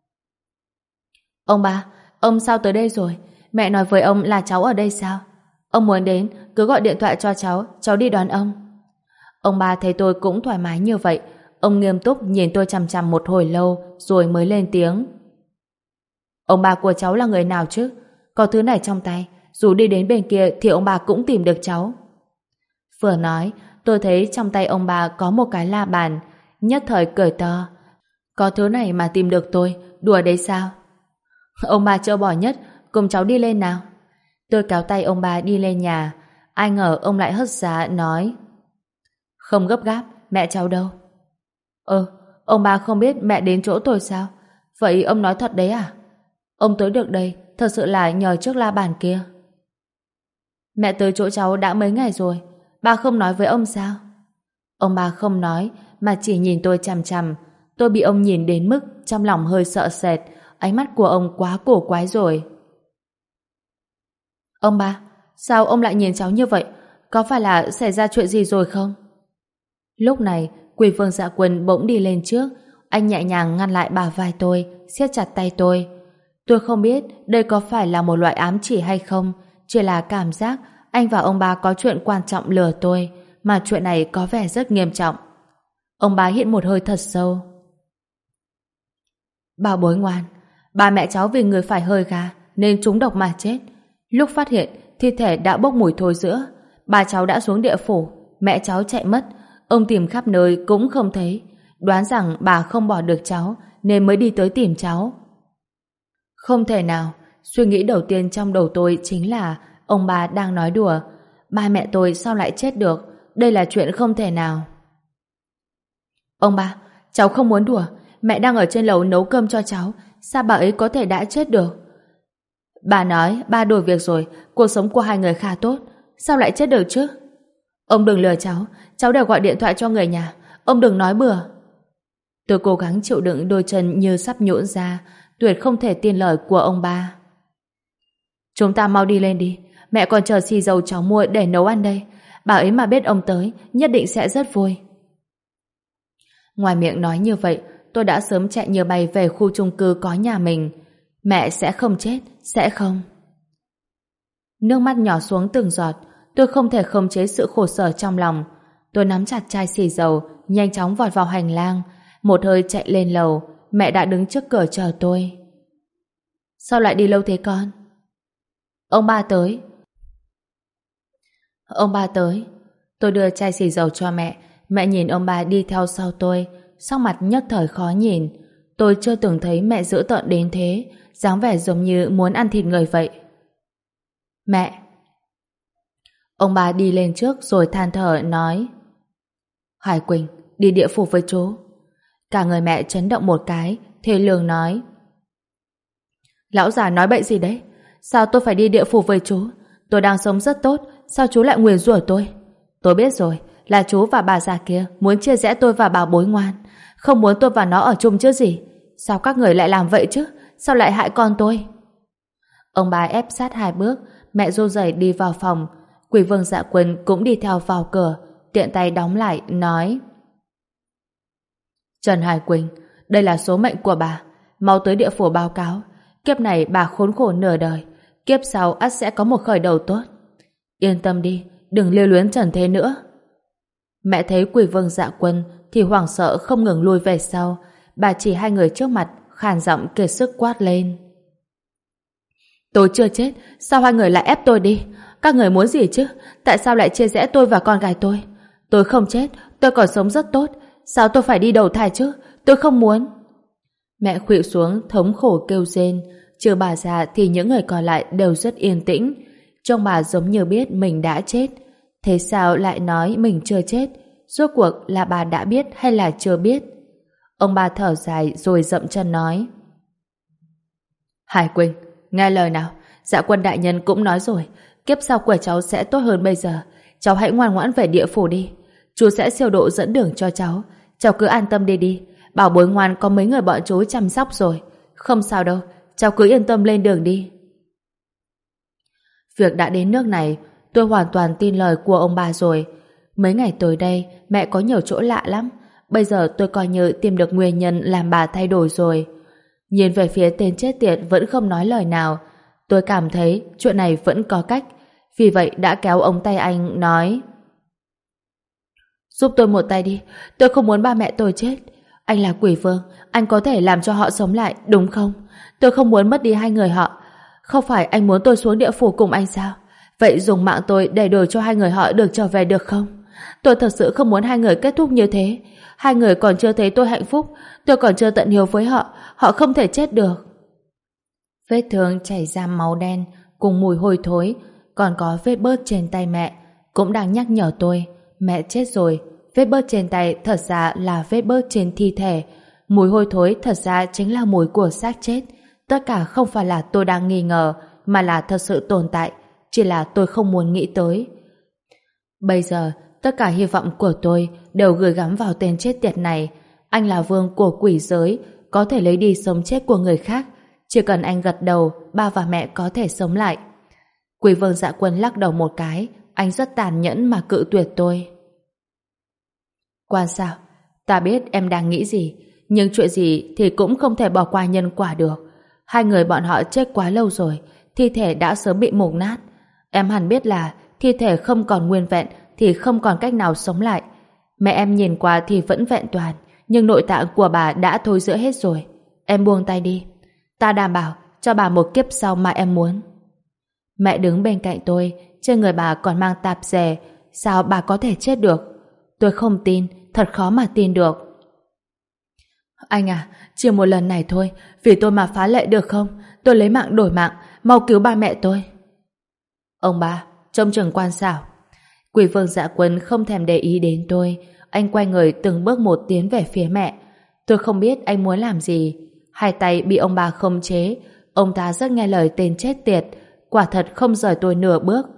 Ông ba, ông sao tới đây rồi? Mẹ nói với ông là cháu ở đây sao? Ông muốn đến, cứ gọi điện thoại cho cháu, cháu đi đón ông. Ông ba thấy tôi cũng thoải mái như vậy, ông nghiêm túc nhìn tôi chằm chằm một hồi lâu rồi mới lên tiếng. Ông bà của cháu là người nào chứ? Có thứ này trong tay, dù đi đến bên kia thì ông bà cũng tìm được cháu. Vừa nói, tôi thấy trong tay ông bà có một cái la bàn, nhất thời cười to. Có thứ này mà tìm được tôi, đùa đấy sao? Ông bà trâu bò nhất, cùng cháu đi lên nào. Tôi kéo tay ông bà đi lên nhà, ai ngờ ông lại hất giá nói. Không gấp gáp, mẹ cháu đâu? Ờ, ông ba không biết mẹ đến chỗ tôi sao? Vậy ông nói thật đấy à? Ông tới được đây thật sự là nhờ chiếc la bàn kia. Mẹ tới chỗ cháu đã mấy ngày rồi, ba không nói với ông sao? Ông ba không nói mà chỉ nhìn tôi chằm chằm. Tôi bị ông nhìn đến mức trong lòng hơi sợ sệt. Ánh mắt của ông quá cổ quái rồi. Ông ba, sao ông lại nhìn cháu như vậy? Có phải là xảy ra chuyện gì rồi không? Lúc này, Quỷ Vương Dạ Quân bỗng đi lên trước. Anh nhẹ nhàng ngăn lại bả vai tôi, siết chặt tay tôi. Tôi không biết đây có phải là một loại ám chỉ hay không, chỉ là cảm giác anh và ông ba có chuyện quan trọng lừa tôi, mà chuyện này có vẻ rất nghiêm trọng. Ông ba hít một hơi thật sâu. Bảo bối ngoan, ba mẹ cháu vì người phải hơi gà nên trúng độc mà chết. Lúc phát hiện, thi thể đã bốc mùi thối rữa. Ba cháu đã xuống địa phủ, mẹ cháu chạy mất. Ông tìm khắp nơi cũng không thấy. Đoán rằng bà không bỏ được cháu nên mới đi tới tìm cháu. Không thể nào. Suy nghĩ đầu tiên trong đầu tôi chính là ông bà đang nói đùa. Ba mẹ tôi sao lại chết được? Đây là chuyện không thể nào. Ông ba, cháu không muốn đùa. Mẹ đang ở trên lầu nấu cơm cho cháu. Sao bà ấy có thể đã chết được? Bà nói ba đổi việc rồi, cuộc sống của hai người khá tốt. Sao lại chết được chứ? Ông đừng lừa cháu. Cháu đều gọi điện thoại cho người nhà. Ông đừng nói bừa. Tôi cố gắng chịu đựng, đôi chân như sắp nhũn ra. Tuyệt không thể tin lời của ông ba. Chúng ta mau đi lên đi. Mẹ còn chờ xì dầu cháu mua để nấu ăn đây. Bà ấy mà biết ông tới nhất định sẽ rất vui. Ngoài miệng nói như vậy, tôi đã sớm chạy như bay về khu chung cư có nhà mình. Mẹ sẽ không chết, sẽ không. Nước mắt nhỏ xuống từng giọt. Tôi không thể khống chế sự khổ sở trong lòng. Tôi nắm chặt chai xì dầu, nhanh chóng vọt vào hành lang. Một hơi chạy lên lầu. Mẹ đã đứng trước cửa chờ tôi. Sao lại đi lâu thế con? Ông ba tới. Ông ba tới. Tôi đưa chai xì dầu cho mẹ. Mẹ nhìn ông ba đi theo sau tôi, sắc mặt nhất thời khó nhìn. Tôi chưa từng thấy mẹ dữ tợn đến thế, dáng vẻ giống như muốn ăn thịt người vậy. Mẹ. Ông ba đi lên trước rồi than thở nói: Hải Quỳnh, đi địa phủ với chú. Cả người mẹ chấn động một cái, thề lường nói: Lão già nói bậy gì đấy? Sao tôi phải đi địa phủ với chú? Tôi đang sống rất tốt, sao chú lại nguyền rủa tôi? Tôi biết rồi, là chú và bà già kia muốn chia rẽ tôi và Bảo Bối Ngoan, không muốn tôi và nó ở chung chứ gì. Sao các người lại làm vậy chứ? Sao lại hại con tôi? Ông bà ép sát hai bước, mẹ run rẩy đi vào phòng. Quỷ Vương Dạ Quân cũng đi theo vào cửa, tiện tay đóng lại, nói: Trần Hải Quỳnh, đây là số mệnh của bà, mau tới địa phủ báo cáo. Kiếp này bà khốn khổ nửa đời, kiếp sau ắt sẽ có một khởi đầu tốt. Yên tâm đi, đừng lưu luyến trần thế nữa. Mẹ thấy Quỷ Vương Dạ Quân thì hoảng sợ không ngừng lùi về sau. Bà chỉ hai người trước mặt, khàn giọng kiệt sức quát lên: Tôi chưa chết, sao hai người lại ép tôi đi? Các người muốn gì chứ? Tại sao lại chia rẽ tôi và con gái tôi? Tôi không chết, tôi còn sống rất tốt. Sao tôi phải đi đầu thai chứ? Tôi không muốn. Mẹ khuỵu xuống thống khổ kêu rên. Trừ bà già thì những người còn lại đều rất yên tĩnh. Trông bà giống như biết mình đã chết. Thế sao lại nói mình chưa chết? Rốt cuộc là bà đã biết hay là chưa biết? Ông bà thở dài rồi dậm chân nói: Hải Quỳnh, nghe lời nào. Dạ Quân đại nhân cũng nói rồi, kiếp sau của cháu sẽ tốt hơn bây giờ. Cháu hãy ngoan ngoãn về địa phủ đi. Chú sẽ siêu độ dẫn đường cho cháu. Cháu cứ an tâm đi đi. Bảo Bối Ngoan có mấy người bọn chú chăm sóc rồi. Không sao đâu, cháu cứ yên tâm lên đường đi. Việc đã đến nước này, tôi hoàn toàn tin lời của ông bà rồi. Mấy ngày tới đây, mẹ có nhiều chỗ lạ lắm. Bây giờ tôi coi như tìm được nguyên nhân làm bà thay đổi rồi. Nhìn về phía tên chết tiệt vẫn không nói lời nào. Tôi cảm thấy chuyện này vẫn có cách. Vì vậy đã kéo ống tay anh nói: Giúp tôi một tay đi. Tôi không muốn ba mẹ tôi chết. Anh là quỷ vương, anh có thể làm cho họ sống lại, đúng không? Tôi không muốn mất đi hai người họ. Không phải anh muốn tôi xuống địa phủ cùng anh sao? Vậy dùng mạng tôi để đổi cho hai người họ được trở về được không? Tôi thật sự không muốn hai người kết thúc như thế. Hai người còn chưa thấy tôi hạnh phúc. Tôi còn chưa tận hiếu với họ. Họ không thể chết được. Vết thương chảy ra máu đen cùng mùi hôi thối, còn có vết bớt trên tay mẹ cũng đang nhắc nhở tôi mẹ chết rồi, Vết bớt trên tay thật ra là vết bớt trên thi thể. Mùi hôi thối thật ra chính là mùi của xác chết. Tất cả không phải là tôi đang nghi ngờ, mà là thật sự tồn tại. Chỉ là tôi không muốn nghĩ tới. Bây giờ, tất cả hy vọng của tôi đều gửi gắm vào tên chết tiệt này. Anh là vương của quỷ giới, có thể lấy đi sống chết của người khác. Chỉ cần anh gật đầu, ba và mẹ có thể sống lại. Quỷ vương Dạ Quân lắc đầu một cái, anh rất tàn nhẫn mà cự tuyệt tôi. Quan sao? Ta biết em đang nghĩ gì, nhưng chuyện gì thì cũng không thể bỏ qua nhân quả được. Hai người bọn họ chết quá lâu rồi, thi thể đã sớm bị mục nát. Em hẳn biết là thi thể không còn nguyên vẹn thì không còn cách nào sống lại. Mẹ em nhìn qua thì vẫn vẹn toàn, nhưng nội tạng của bà đã thối rữa hết rồi. Em buông tay đi. Ta đảm bảo cho bà một kiếp sau mà em muốn. Mẹ đứng bên cạnh tôi, trên người bà còn mang tạp dề. Sao bà có thể chết được? Tôi không tin, thật khó mà tin được. Anh à, chỉ một lần này thôi, vì tôi mà phá lệ được không? Tôi lấy mạng đổi mạng, mau cứu ba mẹ tôi. Ông ba, trông chừng Quan sao? Quỷ vương Dạ Quân không thèm để ý đến tôi. Anh quay người từng bước một tiến về phía mẹ. Tôi không biết anh muốn làm gì. Hai tay bị ông bà khống chế. Ông ta rất nghe lời tên chết tiệt, quả thật không rời tôi nửa bước.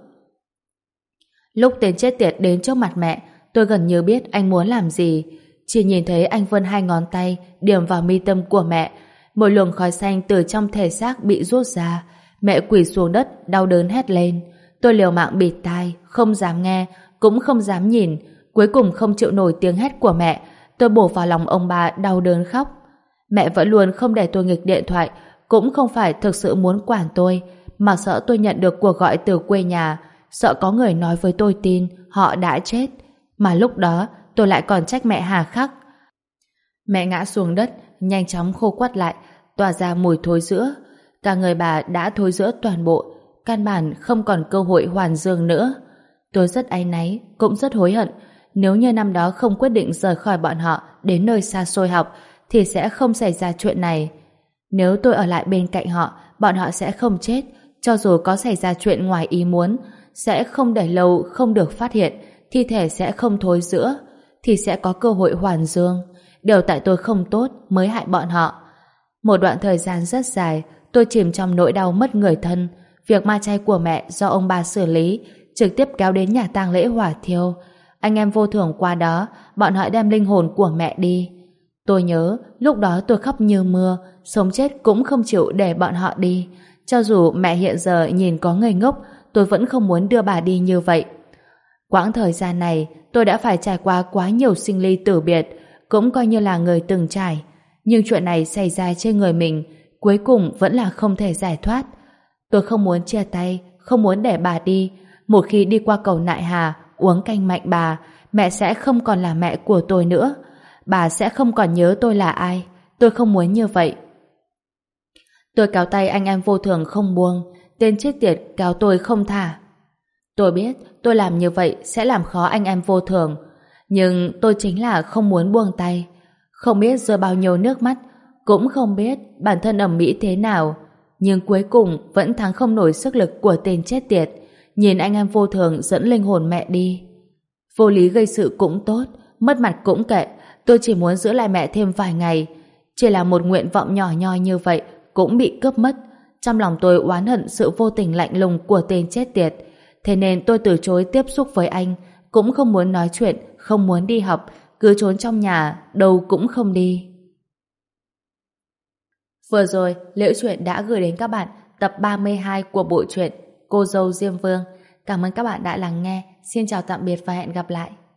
Lúc tên chết tiệt đến trước mặt mẹ, tôi gần như biết anh muốn làm gì. Chỉ nhìn thấy anh vươn hai ngón tay điểm vào mi tâm của mẹ. Một luồng khói xanh từ trong thể xác bị rút ra. Mẹ quỳ xuống đất, đau đớn hét lên. Tôi liều mạng bịt tai, không dám nghe, cũng không dám nhìn. Cuối cùng không chịu nổi tiếng hét của mẹ, tôi bổ vào lòng ông bà đau đớn khóc. Mẹ vẫn luôn không để tôi nghịch điện thoại, cũng không phải thực sự muốn quản tôi, mà sợ tôi nhận được cuộc gọi từ quê nhà, sợ có người nói với tôi tin họ đã chết. Mà lúc đó tôi lại còn trách mẹ hà khắc. Mẹ ngã xuống đất, nhanh chóng khô quắt lại, tỏa ra mùi thối rữa. Cả người bà đã thối rữa toàn bộ, căn bản không còn cơ hội hoàn dương nữa. Tôi rất áy náy, cũng rất hối hận. Nếu như năm đó không quyết định rời khỏi bọn họ đến nơi xa xôi học, thì sẽ không xảy ra chuyện này. Nếu tôi ở lại bên cạnh họ, bọn họ sẽ không chết. Cho dù có xảy ra chuyện ngoài ý muốn, sẽ không để lâu không được phát hiện, thi thể sẽ không thối rữa, thì sẽ có cơ hội hoàn dương. Đều tại tôi không tốt mới hại bọn họ. Một đoạn thời gian rất dài, tôi chìm trong nỗi đau mất người thân. Việc ma chay của mẹ do ông bà xử lý, trực tiếp kéo đến nhà tang lễ hỏa thiêu. Anh em vô thường qua đó, bọn họ đem linh hồn của mẹ đi. Tôi nhớ, lúc đó tôi khóc như mưa, sống chết cũng không chịu để bọn họ đi. Cho dù mẹ hiện giờ nhìn có ngây ngốc, tôi vẫn không muốn đưa bà đi như vậy. Quãng thời gian này, tôi đã phải trải qua quá nhiều sinh ly tử biệt, cũng coi như là người từng trải. Nhưng chuyện này xảy ra trên người mình, cuối cùng vẫn là không thể giải thoát. Tôi không muốn chia tay, không muốn để bà đi. Một khi đi qua cầu Nại Hà, uống canh mạnh bà, mẹ sẽ không còn là mẹ của tôi nữa. Bà sẽ không còn nhớ tôi là ai. Tôi không muốn như vậy. Tôi kéo tay anh em vô thường không buông. Tên chết tiệt kéo tôi không thả. Tôi biết tôi làm như vậy sẽ làm khó anh em vô thường. Nhưng tôi chính là không muốn buông tay. Không biết rơi bao nhiêu nước mắt, cũng không biết bản thân ẩm mỹ thế nào. Nhưng cuối cùng vẫn thắng không nổi sức lực của tên chết tiệt. Nhìn anh em vô thường dẫn linh hồn mẹ đi. Vô lý gây sự cũng tốt, mất mặt cũng kệ. Tôi chỉ muốn giữ lại mẹ thêm vài ngày. Chỉ là một nguyện vọng nhỏ nhoi như vậy cũng bị cướp mất. Trong lòng tôi oán hận sự vô tình lạnh lùng của tên chết tiệt. Thế nên tôi từ chối tiếp xúc với anh, cũng không muốn nói chuyện, không muốn đi học, cứ trốn trong nhà, đâu cũng không đi. Vừa rồi, Liễu Chuyện đã gửi đến các bạn tập ba mươi hai của bộ truyện Cô dâu Diêm Vương. Cảm ơn các bạn đã lắng nghe. Xin chào tạm biệt và hẹn gặp lại.